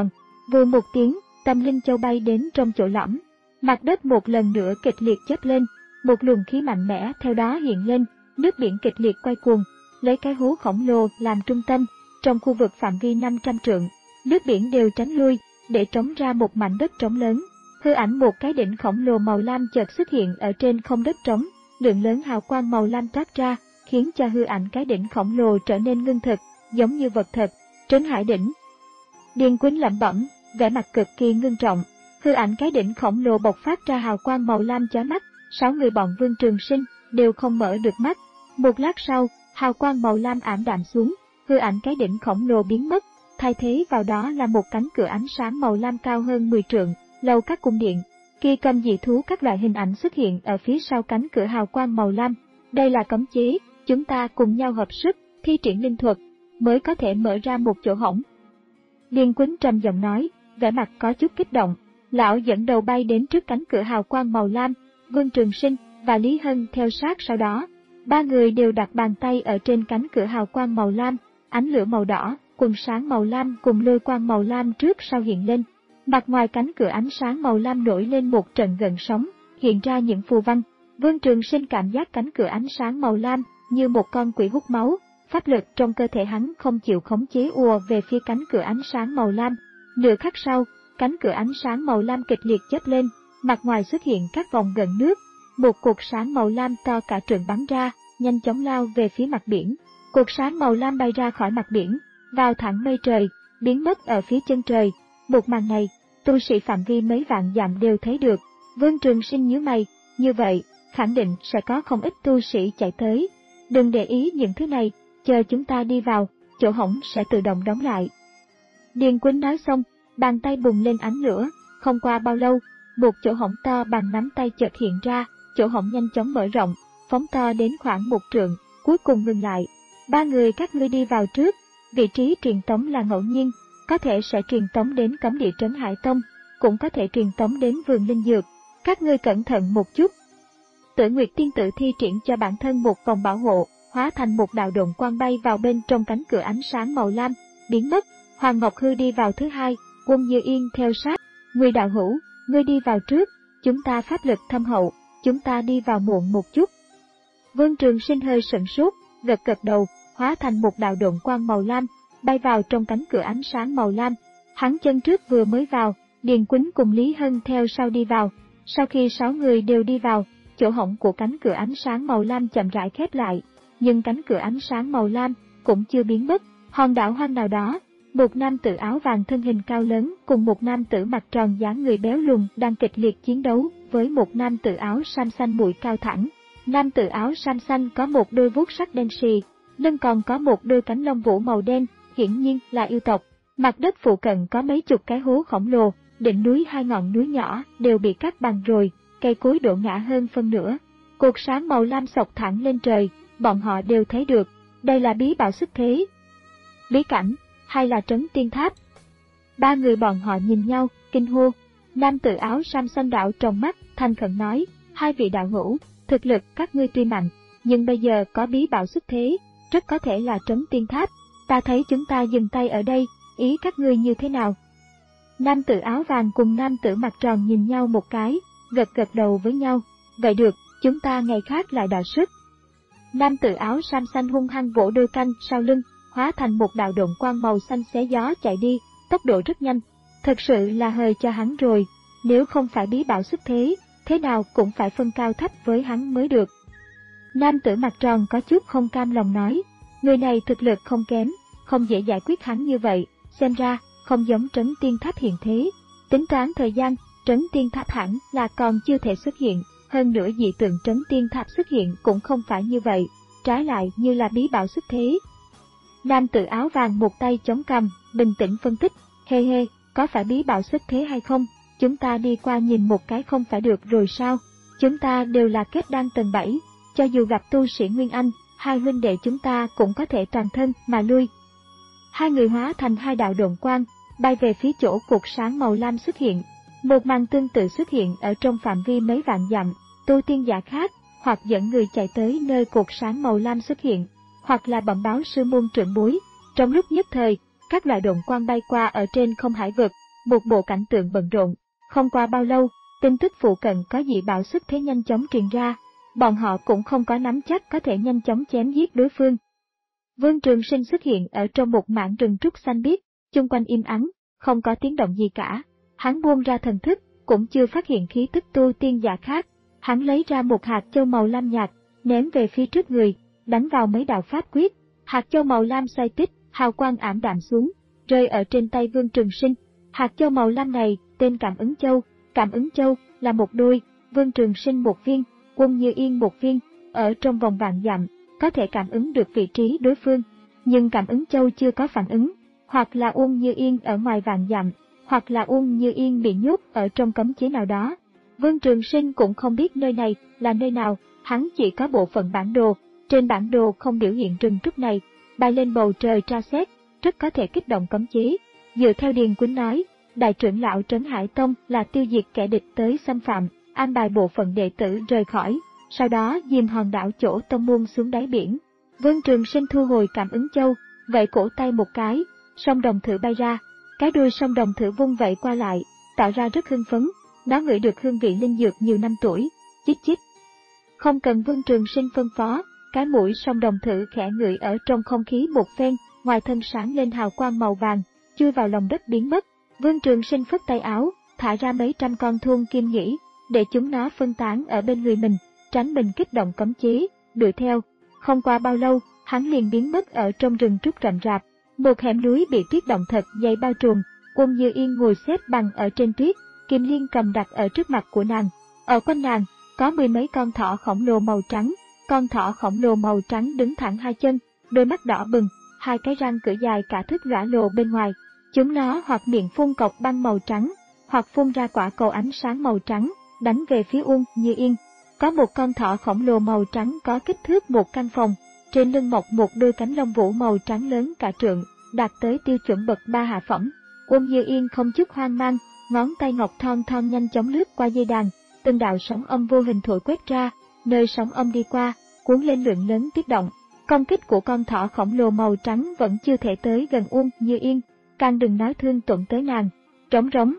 Vù một tiếng, tâm linh châu bay đến trong chỗ lõm. Mặt đất một lần nữa kịch liệt chớp lên, một luồng khí mạnh mẽ theo đó hiện lên, nước biển kịch liệt quay cuồng, lấy cái hố khổng lồ làm trung tâm, trong khu vực phạm vi năm trăm trượng, nước biển đều tránh lui, để trống ra một mảnh đất trống lớn. Hư ảnh một cái đỉnh khổng lồ màu lam chợt xuất hiện ở trên không đất trống, lượng lớn hào quang màu lam toát ra, khiến cho hư ảnh cái đỉnh khổng lồ trở nên ngưng thực, giống như vật thật. Trấn Hải đỉnh. Điền Quýnh lẩm bẩm, vẻ mặt cực kỳ ngưng trọng. Hư ảnh cái đỉnh khổng lồ bộc phát ra hào quang màu lam chói mắt, sáu người bọn Vương Trường Sinh đều không mở được mắt. Một lát sau, hào quang màu lam ảm đạm xuống, hư ảnh cái đỉnh khổng lồ biến mất, thay thế vào đó là một cánh cửa ánh sáng màu lam cao hơn mười trượng, lầu các cung điện. Kỳ cầm dị thú các loại hình ảnh xuất hiện ở phía sau cánh cửa hào quang màu lam. Đây là cấm chế, chúng ta cùng nhau hợp sức, thi triển linh thuật, mới có thể mở ra một chỗ hổng. Điền Quýnh trầm giọng nói, vẻ mặt có chút kích động. Lão dẫn đầu bay đến trước cánh cửa hào quang màu lam, Vương Trường Sinh và Lý Hân theo sát sau đó. Ba người đều đặt bàn tay ở trên cánh cửa hào quang màu lam, ánh lửa màu đỏ, quần sáng màu lam cùng lôi quang màu lam trước sau hiện lên. Mặt ngoài cánh cửa ánh sáng màu lam nổi lên một trận gợn sóng, hiện ra những phù văn. Vương Trường Sinh cảm giác cánh cửa ánh sáng màu lam như một con quỷ hút máu, pháp lực trong cơ thể hắn không chịu khống chế ùa về phía cánh cửa ánh sáng màu lam. Nửa khắc sau, cánh cửa ánh sáng màu lam kịch liệt chớp lên, mặt ngoài xuất hiện các vòng gợn nước, một cột sáng màu lam to cả trượng bắn ra, nhanh chóng lao về phía mặt biển. Cột sáng màu lam bay ra khỏi mặt biển, vào thẳng mây trời, biến mất ở phía chân trời. Một màn này, tu sĩ phạm vi mấy vạn dặm đều thấy được. Vương Trường Sinh nhíu mày, như vậy, khẳng định sẽ có không ít tu sĩ chạy tới. Đừng để ý những thứ này, chờ chúng ta đi vào, chỗ hổng sẽ tự động đóng lại. Điền Quýnh nói xong, bàn tay bùng lên ánh lửa, không qua bao lâu, một chỗ hổng to bằng nắm tay chợt hiện ra, chỗ hổng nhanh chóng mở rộng, phóng to đến khoảng một trượng, cuối cùng ngừng lại. Ba người các ngươi đi vào trước, vị trí truyền tống là ngẫu nhiên, có thể sẽ truyền tống đến cấm địa Trấn Hải Tông, cũng có thể truyền tống đến vườn linh dược, các ngươi cẩn thận một chút. Tử Nguyệt Tiên Tử thi triển cho bản thân một vòng bảo hộ, hóa thành một đạo độn quang bay vào bên trong cánh cửa ánh sáng màu lam, biến mất. Hoàng Ngọc Hư đi vào thứ hai, Quân Như Yên theo sát. Người đạo hữu, ngươi đi vào trước, chúng ta pháp lực thâm hậu, chúng ta đi vào muộn một chút. Vương Trường Sinh hơi sửng sốt, gật gật đầu, hóa thành một đạo độn quang màu lam, bay vào trong cánh cửa ánh sáng màu lam. Hắn chân trước vừa mới vào, Điền Quýnh cùng Lý Hân theo sau đi vào. Sau khi sáu người đều đi vào, chỗ hổng của cánh cửa ánh sáng màu lam chậm rãi khép lại, nhưng cánh cửa ánh sáng màu lam cũng chưa biến mất. Hòn đảo hoang nào đó, một nam tử áo vàng thân hình cao lớn cùng một nam tử mặt tròn dáng người béo lùn đang kịch liệt chiến đấu với một nam tử áo sam xanh mũi cao thẳng. Nam tử áo sam xanh có một đôi vuốt sắc đen xì, lưng còn có một đôi cánh lông vũ màu đen, hiển nhiên là yêu tộc. Mặt đất phụ cận có mấy chục cái hố khổng lồ, đỉnh núi hai ngọn núi nhỏ đều bị cắt bằng rồi, cây cối đổ ngã hơn phân nửa. Cột sáng màu lam xộc thẳng lên trời, bọn họ đều thấy được, đây là bí bảo xuất thế. Bí cảnh, hay là trấn tiên tháp? Ba người bọn họ nhìn nhau, kinh hô. Nam tử áo sam xanh đạo trong mắt, thành khẩn nói, hai vị đạo hữu, thực lực các ngươi tuy mạnh, nhưng bây giờ có bí bảo xuất thế, rất có thể là trấn tiên tháp. Ta thấy chúng ta dừng tay ở đây, ý các ngươi như thế nào? Nam tử áo vàng cùng nam tử mặt tròn nhìn nhau một cái, gật gật đầu với nhau. Vậy được, chúng ta ngày khác lại đọ sức. Nam tử áo sam xanh hung hăng vỗ đôi canh sau lưng, hóa thành một đạo độn quang màu xanh xé gió chạy đi, tốc độ rất nhanh. Thật sự là hời cho hắn rồi, nếu không phải bí bảo xuất thế, thế nào cũng phải phân cao thấp với hắn mới được. Nam tử mặt tròn có chút không cam lòng nói, người này thực lực không kém, không dễ giải quyết hắn như vậy, xem ra không giống trấn tiên tháp hiện thế. Tính toán thời gian, trấn tiên tháp hẳn là còn chưa thể xuất hiện, hơn nữa dị tượng trấn tiên tháp xuất hiện cũng không phải như vậy, trái lại như là bí bảo xuất thế. Nam tử áo vàng một tay chống cằm, bình tĩnh phân tích, hê hê, có phải bí bảo xuất thế hay không, chúng ta đi qua nhìn một cái không phải được rồi sao, chúng ta đều là kết đan tầng bảy, cho dù gặp tu sĩ Nguyên Anh, hai huynh đệ chúng ta cũng có thể toàn thân mà lui. Hai người hóa thành hai đạo độn quang, bay về phía chỗ cột sáng màu lam xuất hiện. Một màn tương tự xuất hiện ở trong phạm vi mấy vạn dặm, tu tiên giả khác, hoặc dẫn người chạy tới nơi cột sáng màu lam xuất hiện, hoặc là bẩm báo sư môn trưởng bối. Trong lúc nhất thời, các loại độn quang bay qua ở trên không hải vực, một bộ cảnh tượng bận rộn. Không qua bao lâu, tin tức phụ cận có dị bạo xuất thế nhanh chóng truyền ra. Bọn họ cũng không có nắm chắc có thể nhanh chóng chém giết đối phương. Vương Trường Sinh xuất hiện ở trong một mảng rừng trúc xanh biếc, chung quanh im ắng, không có tiếng động gì cả. Hắn buông ra thần thức, cũng chưa phát hiện khí tức tu tiên giả khác. Hắn lấy ra một hạt châu màu lam nhạt, ném về phía trước người, đánh vào mấy đạo pháp quyết. Hạt châu màu lam xoay tít, hào quang ảm đạm xuống, rơi ở trên tay Vương Trường Sinh. Hạt châu màu lam này tên Cảm ứng châu. Cảm ứng châu là một đôi, Vương Trường Sinh một viên, Uông Như Yên một viên, ở trong vòng vạn dặm, có thể cảm ứng được vị trí đối phương. Nhưng Cảm ứng châu chưa có phản ứng, hoặc là Uông Như Yên ở ngoài vạn dặm, hoặc là Uông Như Yên bị nhốt ở trong cấm chế nào đó. Vương Trường Sinh cũng không biết nơi này là nơi nào, hắn chỉ có bộ phận bản đồ, trên bản đồ không biểu hiện rừng trúc này, bay lên bầu trời tra xét, rất có thể kích động cấm chế. Dựa theo Điền Quýnh nói, đại trưởng lão Trấn Hải Tông là tiêu diệt kẻ địch tới xâm phạm, an bài bộ phận đệ tử rời khỏi, sau đó dìm hòn đảo chỗ tông môn xuống đáy biển. Vương Trường Sinh thu hồi Cảm ứng châu, vẫy cổ tay một cái, song đồng thử bay ra, cái đuôi song đồng thử vung vẩy qua lại, tạo ra rất hưng phấn, nó ngửi được hương vị linh dược nhiều năm tuổi, chích chích. Không cần Vương Trường Sinh phân phó, cái mũi song đồng thử khẽ ngửi ở trong không khí một phen, ngoài thân sáng lên hào quang màu vàng, chui vào lòng đất biến mất. Vương Trường Sinh phất tay áo, thả ra mấy trăm con thuôn kim nhĩ, để chúng nó phân tán ở bên người mình, tránh mình kích động cấm chế, đuổi theo. Không qua bao lâu, hắn liền biến mất ở trong rừng trúc rậm rạp. Một hẻm núi bị tuyết động thật dày bao trùm, Uông Như Yên ngồi xếp bằng ở trên tuyết, kim liên cầm đặt ở trước mặt của nàng. Ở quanh nàng, có mười mấy con thỏ khổng lồ màu trắng. Con thỏ khổng lồ màu trắng đứng thẳng hai chân, đôi mắt đỏ bừng, hai cái răng cửa dài cả thước lõa lồ bên ngoài. Chúng nó hoặc miệng phun cọc băng màu trắng, hoặc phun ra quả cầu ánh sáng màu trắng, đánh về phía Uông Như Yên. Có một con thỏ khổng lồ màu trắng có kích thước một căn phòng, trên lưng mọc một đôi cánh lông vũ màu trắng lớn cả trượng, đạt tới tiêu chuẩn bậc ba hạ phẩm. Uông Như Yên không chút hoang mang, ngón tay ngọc thon thon nhanh chóng lướt qua dây đàn, từng đạo sóng âm vô hình thổi quét ra, nơi sóng âm đi qua, cuốn lên lượng lớn tuyết động. Công kích của con thỏ khổng lồ màu trắng vẫn chưa thể tới gần Uông Như Yên, càng đừng nói thương tổn tới nàng. Trống rống.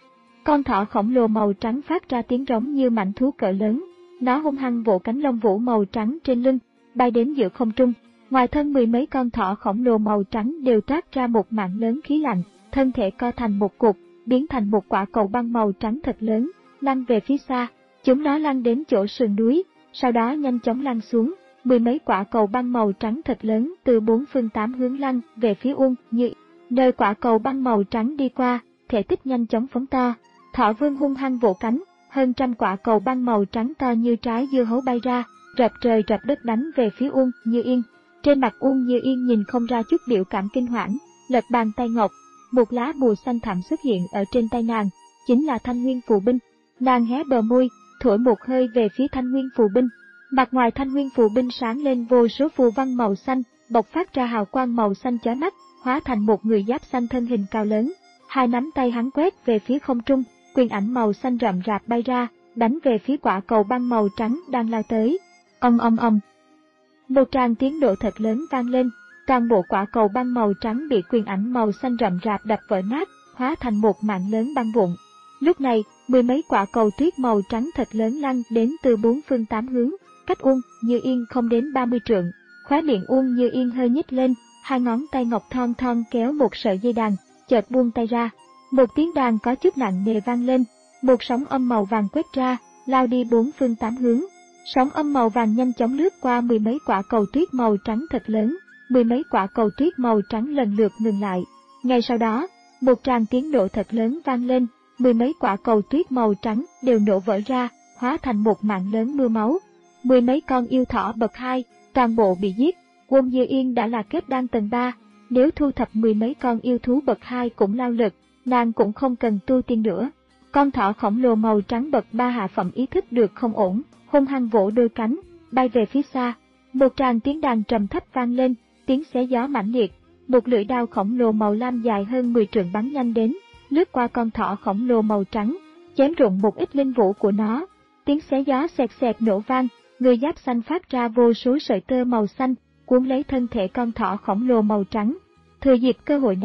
Con thỏ khổng lồ màu trắng phát ra tiếng rống như mãnh thú cỡ lớn, nó hung hăng vỗ cánh lông vũ màu trắng trên lưng, bay đến giữa không trung. Ngoài thân mười mấy con thỏ khổng lồ màu trắng đều trát ra một mảng lớn khí lạnh, thân thể co thành một cục, biến thành một quả cầu băng màu trắng thật lớn, lăn về phía xa. Chúng nó lăn đến chỗ sườn núi, sau đó nhanh chóng lăn xuống. Mười mấy quả cầu băng màu trắng thật lớn từ bốn phương tám hướng lăn về phía Uông Như. Nơi quả cầu băng màu trắng đi qua, thể tích nhanh chóng phóng to. Thỏ vương hung hăng vỗ cánh, hơn trăm quả cầu băng màu trắng to như trái dưa hấu bay ra, rập trời rập đất đánh về phía Uông Như Yên. Trên mặt Uông Như Yên nhìn không ra chút biểu cảm kinh hoảng, lật bàn tay ngọc, một lá bùa xanh thẳm xuất hiện ở trên tay nàng, chính là Thanh Nguyên Phù Binh. Nàng hé bờ môi, thổi một hơi về phía Thanh Nguyên Phù Binh. Mặt ngoài Thanh Nguyên Phù Binh sáng lên vô số phù văn màu xanh, bộc phát ra hào quang màu xanh chói mắt, hóa thành một người giáp xanh thân hình cao lớn. Hai nắm tay hắn quét về phía không trung, quyền ảnh màu xanh rậm rạp bay ra, đánh về phía quả cầu băng màu trắng đang lao tới. Ong ong ong. Một tràng tiếng nổ thật lớn vang lên, toàn bộ quả cầu băng màu trắng bị quyền ảnh màu xanh rậm rạp đập vỡ nát, hóa thành một mảng lớn băng vụn. Lúc này, mười mấy quả cầu tuyết màu trắng thật lớn lăn đến từ bốn phương tám hướng, cách Uông Như Yên không đến ba mươi trượng. Khóe miệng Uông Như Yên hơi nhếch lên, hai ngón tay ngọc thon thon kéo một sợi dây đàn, chợt buông tay ra. Một tiếng đàn có chút nặng nề vang lên, một sóng âm màu vàng quét ra, lao đi bốn phương tám hướng. Sóng âm màu vàng nhanh chóng lướt qua mười mấy quả cầu tuyết màu trắng thật lớn, mười mấy quả cầu tuyết màu trắng lần lượt ngừng lại. Ngay sau đó, một tràng tiếng nổ thật lớn vang lên, mười mấy quả cầu tuyết màu trắng đều nổ vỡ ra, hóa thành một mảng lớn mưa máu. Mười mấy con yêu thỏ bậc hai, toàn bộ bị giết. Uông Như Yên đã là kết đan tầng ba, nếu thu thập mười mấy con yêu thú bậc hai cũng lao lực, nàng cũng không cần tu tiên nữa. Con thỏ khổng lồ màu trắng bậc ba hạ phẩm ý thức được không ổn, hung hăng vỗ đôi cánh, bay về phía xa. Một tràng tiếng đàn trầm thấp vang lên, tiếng xé gió mãnh liệt. Một lưỡi đao khổng lồ màu lam dài hơn mười trượng bắn nhanh đến, lướt qua con thỏ khổng lồ màu trắng, chém rụng một ít linh vũ của nó. Tiếng xé gió xẹt xẹt nổ vang, người giáp xanh phát ra vô số sợi tơ màu xanh, cuốn lấy thân thể con thỏ khổng lồ màu trắng. Thừa dịp cơ hội này,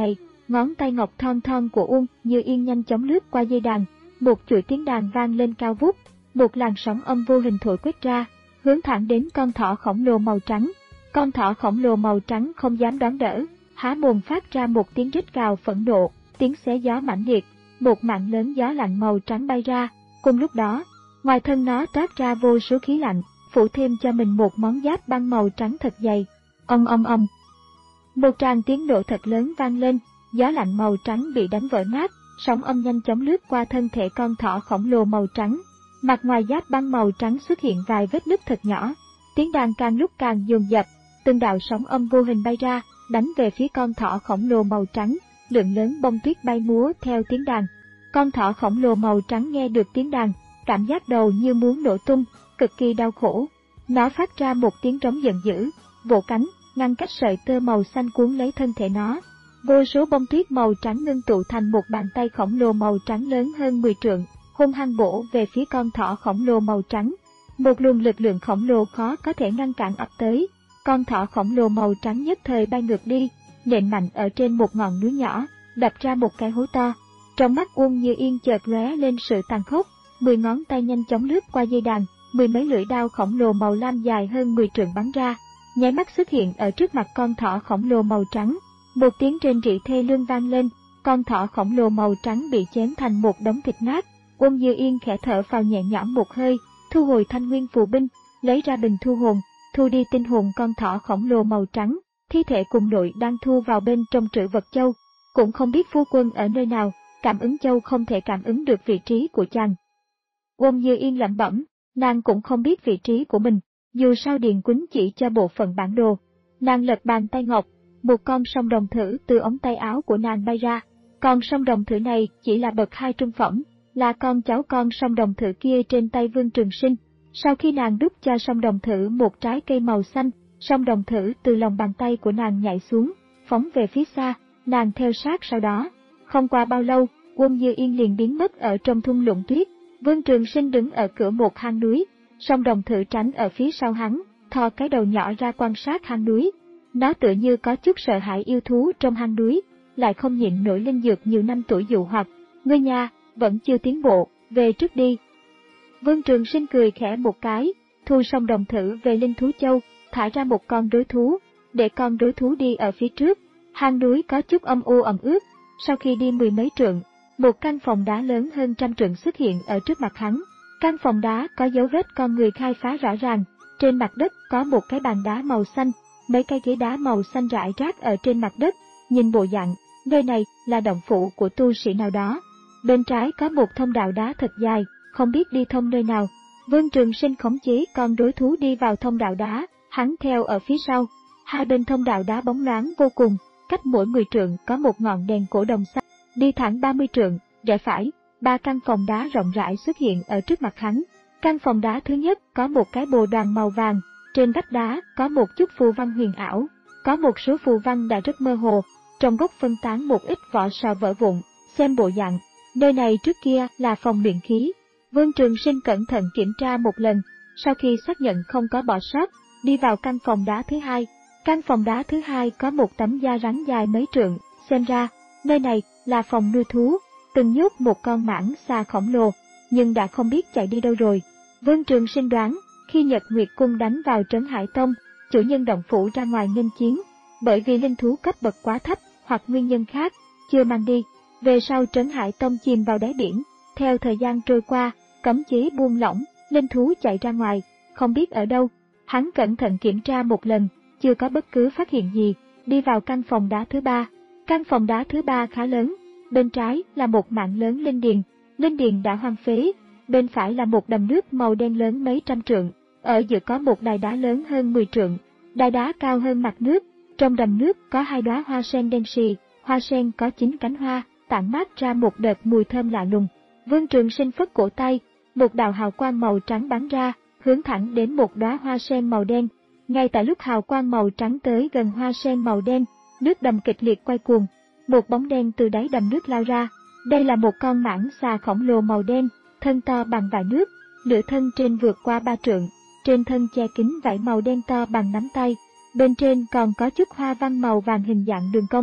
ngón tay ngọc thon thon của Uông Như Yên nhanh chóng lướt qua dây đàn, một chuỗi tiếng đàn vang lên cao vút, một làn sóng âm vô hình thổi quét ra, hướng thẳng đến con thỏ khổng lồ màu trắng. Con thỏ khổng lồ màu trắng không dám đón đỡ, há mồm phát ra một tiếng rít gào phẫn nộ, tiếng xé gió mãnh liệt, một mảng lớn gió lạnh màu trắng bay ra. Cùng lúc đó, ngoài thân nó toát ra vô số khí lạnh, phủ thêm cho mình một món giáp băng màu trắng thật dày. Ong ong ong. Một tràng tiếng nổ thật lớn vang lên, gió lạnh màu trắng bị đánh vỡ nát, sóng âm nhanh chóng lướt qua thân thể con thỏ khổng lồ màu trắng. Mặt ngoài giáp băng màu trắng xuất hiện vài vết nứt thật nhỏ, tiếng đàn càng lúc càng dồn dập, từng đạo sóng âm vô hình bay ra, đánh về phía con thỏ khổng lồ màu trắng, lượng lớn bông tuyết bay múa theo tiếng đàn. Con thỏ khổng lồ màu trắng nghe được tiếng đàn, cảm giác đầu như muốn nổ tung, cực kỳ đau khổ. Nó phát ra một tiếng trống giận dữ, vỗ cánh, ngăn cách sợi tơ màu xanh cuốn lấy thân thể nó. Vô số bông tuyết màu trắng ngưng tụ thành một bàn tay khổng lồ màu trắng lớn hơn mười trượng, hung hăng bổ về phía con thỏ khổng lồ màu trắng. Một luồng lực lượng khổng lồ khó có thể ngăn cản ập tới, con thỏ khổng lồ màu trắng nhất thời bay ngược đi, nện mạnh ở trên một ngọn núi nhỏ, đập ra một cái hố to. Trong mắt Uông Như Yên chợt lóe lên sự tàn khốc, mười ngón tay nhanh chóng lướt qua dây đàn, mười mấy lưỡi đao khổng lồ màu lam dài hơn mười trượng bắn ra, nháy mắt xuất hiện ở trước mặt con thỏ khổng lồ màu trắng. Một tiếng rên rỉ thê lương vang lên, con thỏ khổng lồ màu trắng bị chém thành một đống thịt nát. Uông Như Yên khẽ thở phào nhẹ nhõm một hơi, thu hồi thanh nguyên phù binh, lấy ra bình thu hồn, thu đi tinh hồn con thỏ khổng lồ màu trắng, thi thể cùng nội đang thu vào bên trong trữ vật châu. Cũng không biết phu quân ở nơi nào, cảm ứng châu không thể cảm ứng được vị trí của chàng. Uông Như Yên lẩm bẩm, nàng cũng không biết vị trí của mình, dù sao Điền Quýnh chỉ cho bộ phận bản đồ. Nàng lật bàn tay ngọc, một con song đồng thử từ ống tay áo của nàng bay ra. Con song đồng thử này chỉ là bậc hai trung phẩm, là con cháu con song đồng thử kia trên tay Vương Trường Sinh. Sau khi nàng đút cho song đồng thử một trái cây màu xanh, song đồng thử từ lòng bàn tay của nàng nhảy xuống, phóng về phía xa, nàng theo sát sau đó. Không qua bao lâu, Uông Như Yên liền biến mất ở trong thung lũng tuyết. Vương Trường Sinh đứng ở cửa một hang núi, song đồng thử tránh ở phía sau hắn, thò cái đầu nhỏ ra quan sát hang núi. Nó tựa như có chút sợ hãi yêu thú trong hang núi, lại không nhịn nổi linh dược nhiều năm tuổi dụ hoặc. Ngươi nhà, vẫn chưa tiến bộ, về trước đi. Vương Trường Sinh cười khẽ một cái, thu song đồng thử về linh thú châu, thả ra một con đối thú, để con đối thú đi ở phía trước. Hang núi có chút âm u ẩm ướt, sau khi đi mười mấy trượng, một căn phòng đá lớn hơn trăm trượng xuất hiện ở trước mặt hắn. Căn phòng đá có dấu vết con người khai phá rõ ràng, trên mặt đất có một cái bàn đá màu xanh, mấy cái ghế đá màu xanh rải rác ở trên mặt đất, nhìn bộ dạng, nơi này là động phủ của tu sĩ nào đó. Bên trái có một thông đạo đá thật dài, không biết đi thông nơi nào. Vương Trường Sinh khống chế con đối thú đi vào thông đạo đá, hắn theo ở phía sau. Hai bên thông đạo đá bóng loáng vô cùng, cách mỗi mười trượng có một ngọn đèn cổ đồng xanh. Đi thẳng ba mươi trượng, rẽ phải, ba căn phòng đá rộng rãi xuất hiện ở trước mặt hắn. Căn phòng đá thứ nhất có một cái bồ đoàn màu vàng, trên vách đá có một chút phù văn huyền ảo, có một số phù văn đã rất mơ hồ, trong góc phân tán một ít vỏ sò vỡ vụn, xem bộ dạng, nơi này trước kia là phòng luyện khí. Vương Trường Sinh cẩn thận kiểm tra một lần, sau khi xác nhận không có bỏ sót, đi vào căn phòng đá thứ hai. Căn phòng đá thứ hai có một tấm da rắn dài mấy trượng, xem ra, nơi này là phòng nuôi thú, từng nhốt một con mãng xà khổng lồ, nhưng đã không biết chạy đi đâu rồi. Vương Trường Sinh đoán, khi Nhật Nguyệt Cung đánh vào Trấn Hải Tông, chủ nhân động phủ ra ngoài nghênh chiến, bởi vì linh thú cấp bậc quá thấp hoặc nguyên nhân khác, chưa mang đi. Về sau Trấn Hải Tông chìm vào đáy biển, theo thời gian trôi qua, cấm chế buông lỏng, linh thú chạy ra ngoài, không biết ở đâu. Hắn cẩn thận kiểm tra một lần, chưa có bất cứ phát hiện gì, đi vào căn phòng đá thứ ba. Căn phòng đá thứ ba khá lớn, bên trái là một mảng lớn linh điền, linh điền đã hoang phế, bên phải là một đầm nước màu đen lớn mấy trăm trượng, ở giữa có một đài đá lớn hơn mười trượng, đài đá cao hơn mặt nước, trong đầm nước có hai đóa hoa sen đen sì, hoa sen có chín cánh hoa, tản mát ra một đợt mùi thơm lạ lùng. Vương Trường Sinh phất cổ tay, một đạo hào quang màu trắng bắn ra, hướng thẳng đến một đóa hoa sen màu đen. Ngay tại lúc hào quang màu trắng tới gần hoa sen màu đen, nước đầm kịch liệt quay cuồng, một bóng đen từ đáy đầm nước lao ra. Đây là một con mãng xà khổng lồ màu đen, thân to bằng vải nước, nửa thân trên vượt qua ba trượng, trên thân che kín vải màu đen to bằng nắm tay, bên trên còn có chút hoa văn màu vàng hình dạng đường cong.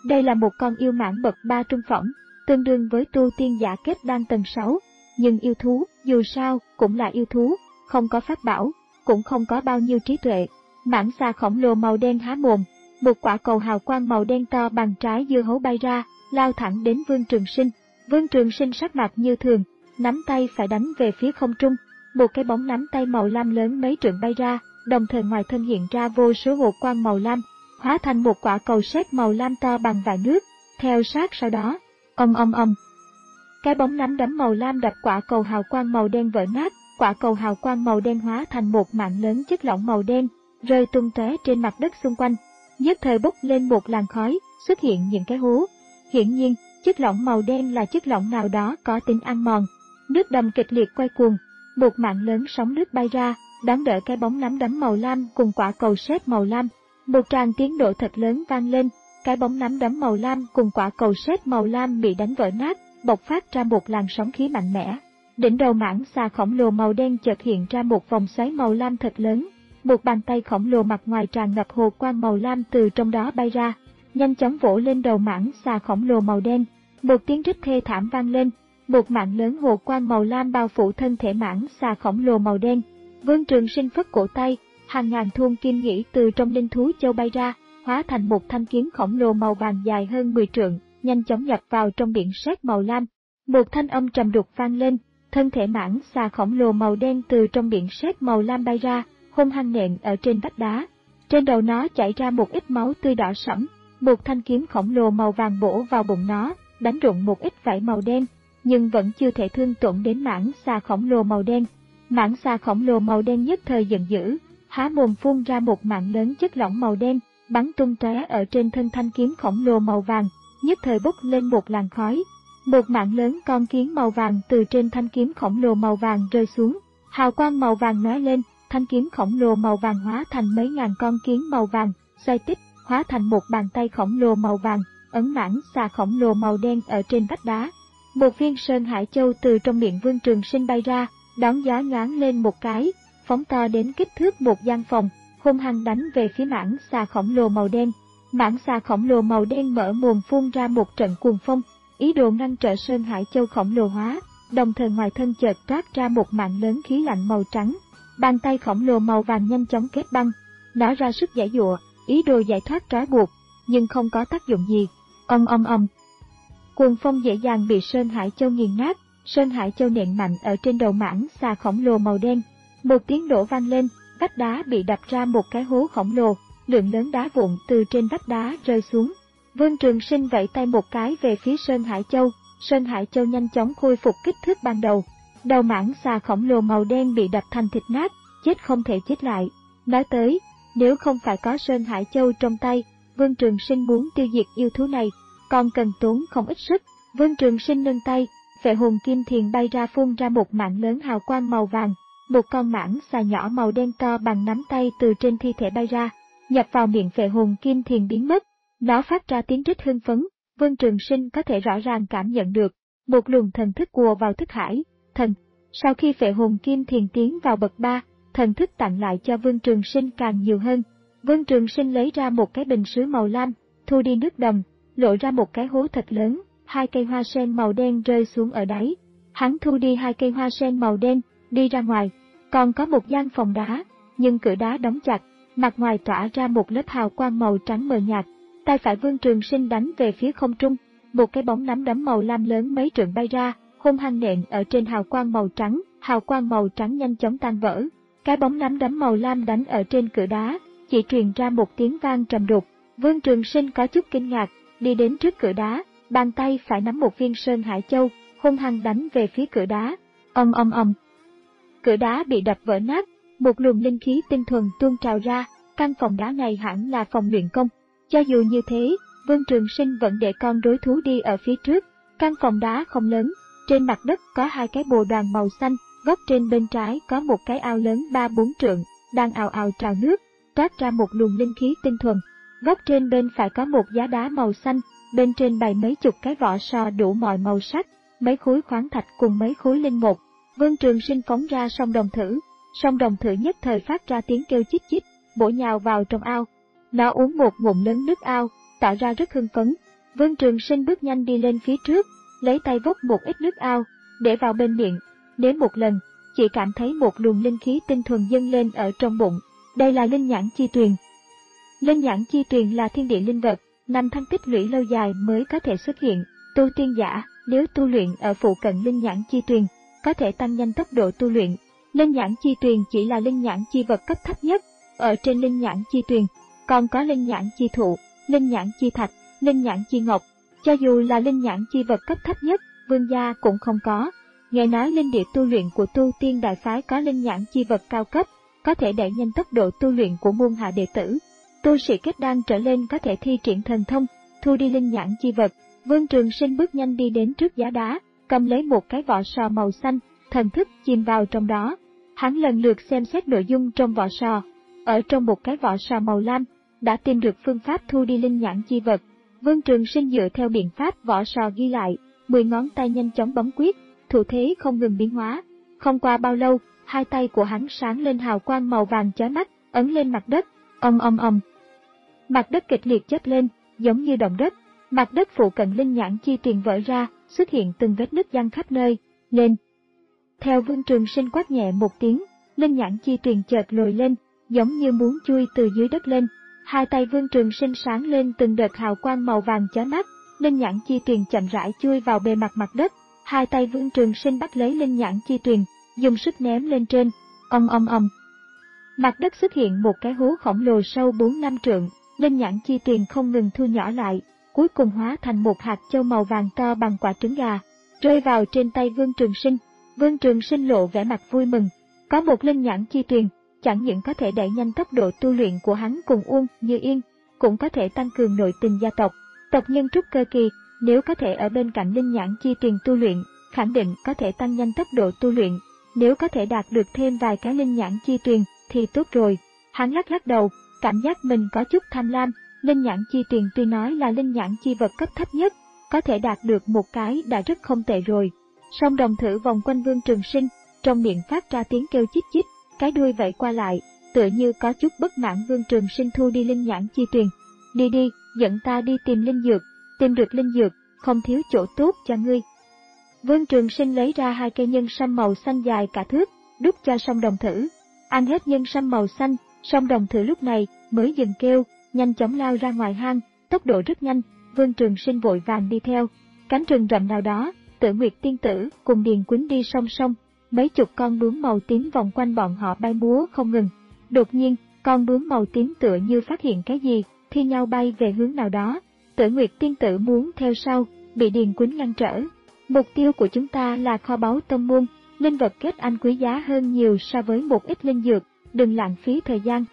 Đây là một con yêu mãng bậc ba trung phẩm, tương đương với tu tiên giả kết đan tầng sáu. Nhưng yêu thú, dù sao, cũng là yêu thú, không có pháp bảo, cũng không có bao nhiêu trí tuệ. Mãng xà khổng lồ màu đen há mồm, một quả cầu hào quang màu đen to bằng trái dưa hấu bay ra, lao thẳng đến Vương Trường Sinh. Vương Trường Sinh sắc mặt như thường, nắm tay phải đánh về phía không trung. Một cái bóng nắm tay màu lam lớn mấy trượng bay ra, đồng thời ngoài thân hiện ra vô số hột quang màu lam, hóa thành một quả cầu sét màu lam to bằng vại nước. Theo sát sau đó, ong ong ong, cái bóng nắm đấm màu lam đập quả cầu hào quang màu đen vỡ nát. Quả cầu hào quang màu đen hóa thành một mảng lớn chất lỏng màu đen, rơi tung tóe trên mặt đất xung quanh. Nhất thời bốc lên một làn khói, xuất hiện những cái hố. Hiển nhiên, chất lỏng màu đen là chất lỏng nào đó có tính ăn mòn. Nước đầm kịch liệt quay cuồng, một mảng lớn sóng nước bay ra, đón đỡ cái bóng nắm đấm màu lam cùng quả cầu sét màu lam. Một tràng tiếng nổ thật lớn vang lên, cái bóng nắm đấm màu lam cùng quả cầu sét màu lam bị đánh vỡ nát, bộc phát ra một làn sóng khí mạnh mẽ. Đỉnh đầu mãng xà khổng lồ màu đen chợt hiện ra một vòng xoáy màu lam thật lớn. Một bàn tay khổng lồ mặt ngoài tràn ngập hồ quang màu lam từ trong đó bay ra, nhanh chóng vỗ lên đầu mãng xà khổng lồ màu đen. Một tiếng rít thê thảm vang lên, một mảng lớn hồ quang màu lam bao phủ thân thể mãng xà khổng lồ màu đen. Vương Trường Sinh phất cổ tay, hàng ngàn thun kim nhĩ từ trong linh thú châu bay ra, hóa thành một thanh kiếm khổng lồ màu vàng dài hơn mười trượng, nhanh chóng nhập vào trong biển sét màu lam. Một thanh âm trầm đục vang lên, thân thể mãng xà khổng lồ màu đen từ trong biển sét màu lam bay ra, hung hăng nện ở trên vách đá. Trên đầu nó chảy ra một ít máu tươi đỏ sẫm. Một thanh kiếm khổng lồ màu vàng bổ vào bụng nó, đánh rụng một ít vảy màu đen, nhưng vẫn chưa thể thương tổn đến mãng xà khổng lồ màu đen. Mãng xà khổng lồ màu đen nhất thời giận dữ, há mồm phun ra một mảng lớn chất lỏng màu đen, bắn tung tóe ở trên thân thanh kiếm khổng lồ màu vàng, nhất thời bốc lên một làn khói. Một mảng lớn con kiến màu vàng từ trên thanh kiếm khổng lồ màu vàng rơi xuống, hào quang màu vàng lóe lên, thanh kiếm khổng lồ màu vàng hóa thành mấy ngàn con kiến màu vàng, xoay tích, hóa thành một bàn tay khổng lồ màu vàng, ấn mãng xà khổng lồ màu đen ở trên vách đá. Một viên sơn hải châu từ trong miệng Vương Trường Sinh bay ra, đón gió nhoáng lên một cái, phóng to đến kích thước một gian phòng, hung hăng đánh về phía mãng xà khổng lồ màu đen. Mãng xà khổng lồ màu đen mở mồm phun ra một trận cuồng phong, ý đồ ngăn trở sơn hải châu khổng lồ hóa, đồng thời ngoài thân chợt toát ra một mảng lớn khí lạnh màu trắng. Bàn tay khổng lồ màu vàng nhanh chóng kết băng, nó ra sức giãy giụa, ý đồ giải thoát trói buộc, nhưng không có tác dụng gì. Ong ong ong, cuồng phong dễ dàng bị sơn hải châu nghiền nát. Sơn hải châu nện mạnh ở trên đầu mãng xà khổng lồ màu đen, một tiếng nổ vang lên, vách đá bị đập ra một cái hố khổng lồ, lượng lớn đá vụn từ trên vách đá rơi xuống. Vương Trường Sinh vẫy tay một cái về phía sơn hải châu, sơn hải châu nhanh chóng khôi phục kích thước ban đầu. Đầu mãng xà khổng lồ màu đen bị đập thành thịt nát, chết không thể chết lại. Nói tới, nếu không phải có sơn hải châu trong tay, Vương Trường Sinh muốn tiêu diệt yêu thú này, còn cần tốn không ít sức. Vương Trường Sinh nâng tay, phệ hồn kim thiền bay ra phun ra một mảng lớn hào quang màu vàng. Một con mãng xà nhỏ màu đen to bằng nắm tay từ trên thi thể bay ra, nhập vào miệng phệ hồn kim thiền biến mất. Nó phát ra tiếng rít hưng phấn, Vương Trường Sinh có thể rõ ràng cảm nhận được một luồng thần thức ùa vào thức hải. Thần, sau khi phệ hồn kim thiền tiến vào bậc ba, thần thức tặng lại cho Vương Trường Sinh càng nhiều hơn. Vương Trường Sinh lấy ra một cái bình sứ màu lam, thu đi nước đầm, lộ ra một cái hố thật lớn, hai cây hoa sen màu đen rơi xuống ở đáy. Hắn thu đi hai cây hoa sen màu đen, đi ra ngoài, còn có một gian phòng đá, nhưng cửa đá đóng chặt, mặt ngoài tỏa ra một lớp hào quang màu trắng mờ nhạt. Tay phải Vương Trường Sinh đánh về phía không trung, một cái bóng nắm đấm màu lam lớn mấy trượng bay ra, hung hăng nện ở trên hào quang màu trắng, hào quang màu trắng nhanh chóng tan vỡ. Cái bóng nắm đấm màu lam đánh ở trên cửa đá, chỉ truyền ra một tiếng vang trầm đục. Vương Trường Sinh có chút kinh ngạc, đi đến trước cửa đá, bàn tay phải nắm một viên sơn hải châu, hung hăng đánh về phía cửa đá. Ong ong ong, cửa đá bị đập vỡ nát, một luồng linh khí tinh thuần tuôn trào ra. Căn phòng đá này hẳn là phòng luyện công. Cho dù như thế, Vương Trường Sinh vẫn để con rối thú đi ở phía trước. Căn phòng đá không lớn, trên mặt đất có hai cái bồ đoàn màu xanh, góc trên bên trái có một cái ao lớn ba bốn trượng, đang ào ào trào nước, toát ra một luồng linh khí tinh thuần. Góc trên bên phải có một giá đá màu xanh, bên trên bày mấy chục cái vỏ sò đủ mọi màu sắc, mấy khối khoáng thạch cùng mấy khối linh mục. Vương Trường Sinh phóng ra song đồng thử, song đồng thử nhất thời phát ra tiếng kêu chích chích, bổ nhào vào trong ao. Nó uống một ngụm lớn nước ao, tỏ ra rất hưng phấn, Vương Trường Sinh bước nhanh đi lên phía trước, lấy tay vốc một ít nước ao, để vào bên miệng, nếm một lần, chỉ cảm thấy một luồng linh khí tinh thuần dâng lên ở trong bụng. Đây là linh nhãn chi tuyền. Linh nhãn chi tuyền là thiên địa linh vật, năm tháng tích lũy lâu dài mới có thể xuất hiện. Tu tiên giả nếu tu luyện ở phụ cận linh nhãn chi tuyền, có thể tăng nhanh tốc độ tu luyện. Linh nhãn chi tuyền chỉ là linh nhãn chi vật cấp thấp nhất. Ở trên linh nhãn chi tuyền, còn có linh nhãn chi thụ, linh nhãn chi thạch, linh nhãn chi ngọc. Cho dù là linh nhãn chi vật cấp thấp nhất, vương gia cũng không có. Nghe nói linh địa tu luyện của tu tiên đại phái có linh nhãn chi vật cao cấp, có thể đẩy nhanh tốc độ tu luyện của môn hạ đệ tử. Tu sĩ kết đan trở lên có thể thi triển thần thông, thu đi linh nhãn chi vật. Vương Trường Sinh bước nhanh đi đến trước giá đá, cầm lấy một cái vỏ sò màu xanh, thần thức chìm vào trong đó. Hắn lần lượt xem xét nội dung trong vỏ sò. Ở trong một cái vỏ sò màu lam, đã tìm được phương pháp thu đi linh nhãn chi vật. Vương Trường Sinh dựa theo biện pháp vỏ sò ghi lại, mười ngón tay nhanh chóng bấm quyết, thủ thế không ngừng biến hóa. Không qua bao lâu, hai tay của hắn sáng lên hào quang màu vàng chói mắt, ấn lên mặt đất, ầm ầm ầm. Mặt đất kịch liệt chớp lên, giống như động đất. Mặt đất phụ cận linh nhãn chi tuyền vỡ ra, xuất hiện từng vết nứt giăng khắp nơi. Lên! Theo Vương Trường Sinh quát nhẹ một tiếng, linh nhãn chi tuyền chợt lồi lên, giống như muốn chui từ dưới đất lên. Hai tay Vương Trường Sinh sáng lên từng đợt hào quang màu vàng chói mắt, linh nhãn chi tuyền chậm rãi chui vào bề mặt mặt đất. Hai tay Vương Trường Sinh bắt lấy linh nhãn chi tuyền, dùng sức ném lên trên, ầm ầm ầm. Mặt đất xuất hiện một cái hố khổng lồ sâu bốn năm trượng, linh nhãn chi tuyền không ngừng thu nhỏ lại, cuối cùng hóa thành một hạt châu màu vàng to bằng quả trứng gà, rơi vào trên tay Vương Trường Sinh. Vương Trường Sinh lộ vẻ mặt vui mừng, có một linh nhãn chi tuyền, chẳng những có thể đẩy nhanh tốc độ tu luyện của hắn cùng Uông Như Yên, cũng có thể tăng cường nội tình gia tộc. Tộc nhân trúc cơ kỳ, nếu có thể ở bên cạnh linh nhãn chi tuyền tu luyện, khẳng định có thể tăng nhanh tốc độ tu luyện. Nếu có thể đạt được thêm vài cái linh nhãn chi tuyền thì tốt rồi. Hắn lắc lắc đầu, cảm giác mình có chút tham lam. Linh nhãn chi tuyền tuy nói là linh nhãn chi vật cấp thấp nhất, có thể đạt được một cái đã rất không tệ rồi. Song đồng thử vòng quanh Vương Trường Sinh, trong miệng phát ra tiếng kêu chích chích, cái đuôi vẫy qua lại, tựa như có chút bất mãn. Vương Trường Sinh thu đi linh nhãn chi tuyền. Đi đi, dẫn ta đi tìm linh dược, tìm được linh dược, không thiếu chỗ tốt cho ngươi. Vương Trường Sinh lấy ra hai cây nhân sâm màu xanh dài cả thước, đút cho song đồng thử. Ăn hết nhân sâm màu xanh, song đồng thử lúc này mới dừng kêu, nhanh chóng lao ra ngoài hang, tốc độ rất nhanh. Vương Trường Sinh vội vàng đi theo. Cánh rừng rậm nào đó, Tử Nguyệt tiên tử cùng Điền Quýnh đi song song, mấy chục con bướm màu tím vòng quanh bọn họ bay múa không ngừng. Đột nhiên, con bướm màu tím tựa như phát hiện cái gì, thi nhau bay về hướng nào đó. Tử Nguyệt tiên tử muốn theo sau, bị Điền Quýnh ngăn trở. Mục tiêu của chúng ta là kho báu tông môn, linh vật kết anh quý giá hơn nhiều so với một ít linh dược, đừng lãng phí thời gian.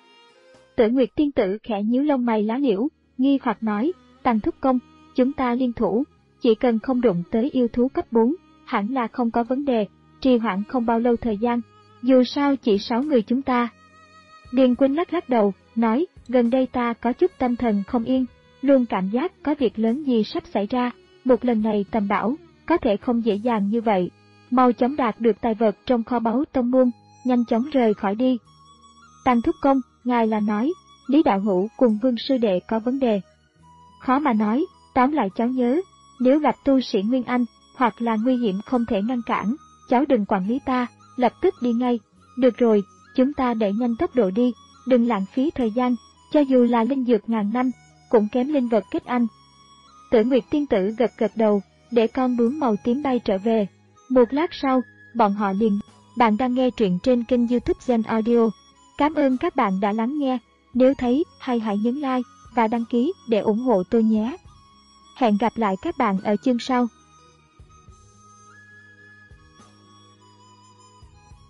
Tử Nguyệt tiên tử khẽ nhíu lông mày lá liễu, nghi hoặc nói, Tăng thúc công, chúng ta liên thủ, chỉ cần không đụng tới yêu thú cấp bốn, hẳn là không có vấn đề, trì hoãn không bao lâu thời gian, dù sao chỉ sáu người chúng ta. Điền Quýnh lắc lắc đầu, nói, gần đây ta có chút tâm thần không yên, luôn cảm giác có việc lớn gì sắp xảy ra, một lần này tầm bảo, có thể không dễ dàng như vậy. Mau chóng đạt được tài vật trong kho báu tông môn, nhanh chóng rời khỏi đi. Tăng thúc công, ngài là nói, Lý đạo hữu cùng Vương sư đệ có vấn đề. Khó mà nói, tóm lại cháu nhớ, nếu gặp tu sĩ Nguyên Anh, hoặc là nguy hiểm không thể ngăn cản, cháu đừng quản lý ta, lập tức đi ngay. Được rồi, chúng ta đẩy nhanh tốc độ đi, đừng lãng phí thời gian, cho dù là linh dược ngàn năm, cũng kém linh vật kết anh. Tử Nguyệt tiên tử gật gật đầu, để con bướm màu tím bay trở về. Một lát sau, bọn họ liền. Bạn đang nghe truyện trên kênh YouTube Gen Audio. Cảm ơn các bạn đã lắng nghe. Nếu thấy hay hãy nhấn like và đăng ký để ủng hộ tôi nhé. Hẹn gặp lại các bạn ở chương sau.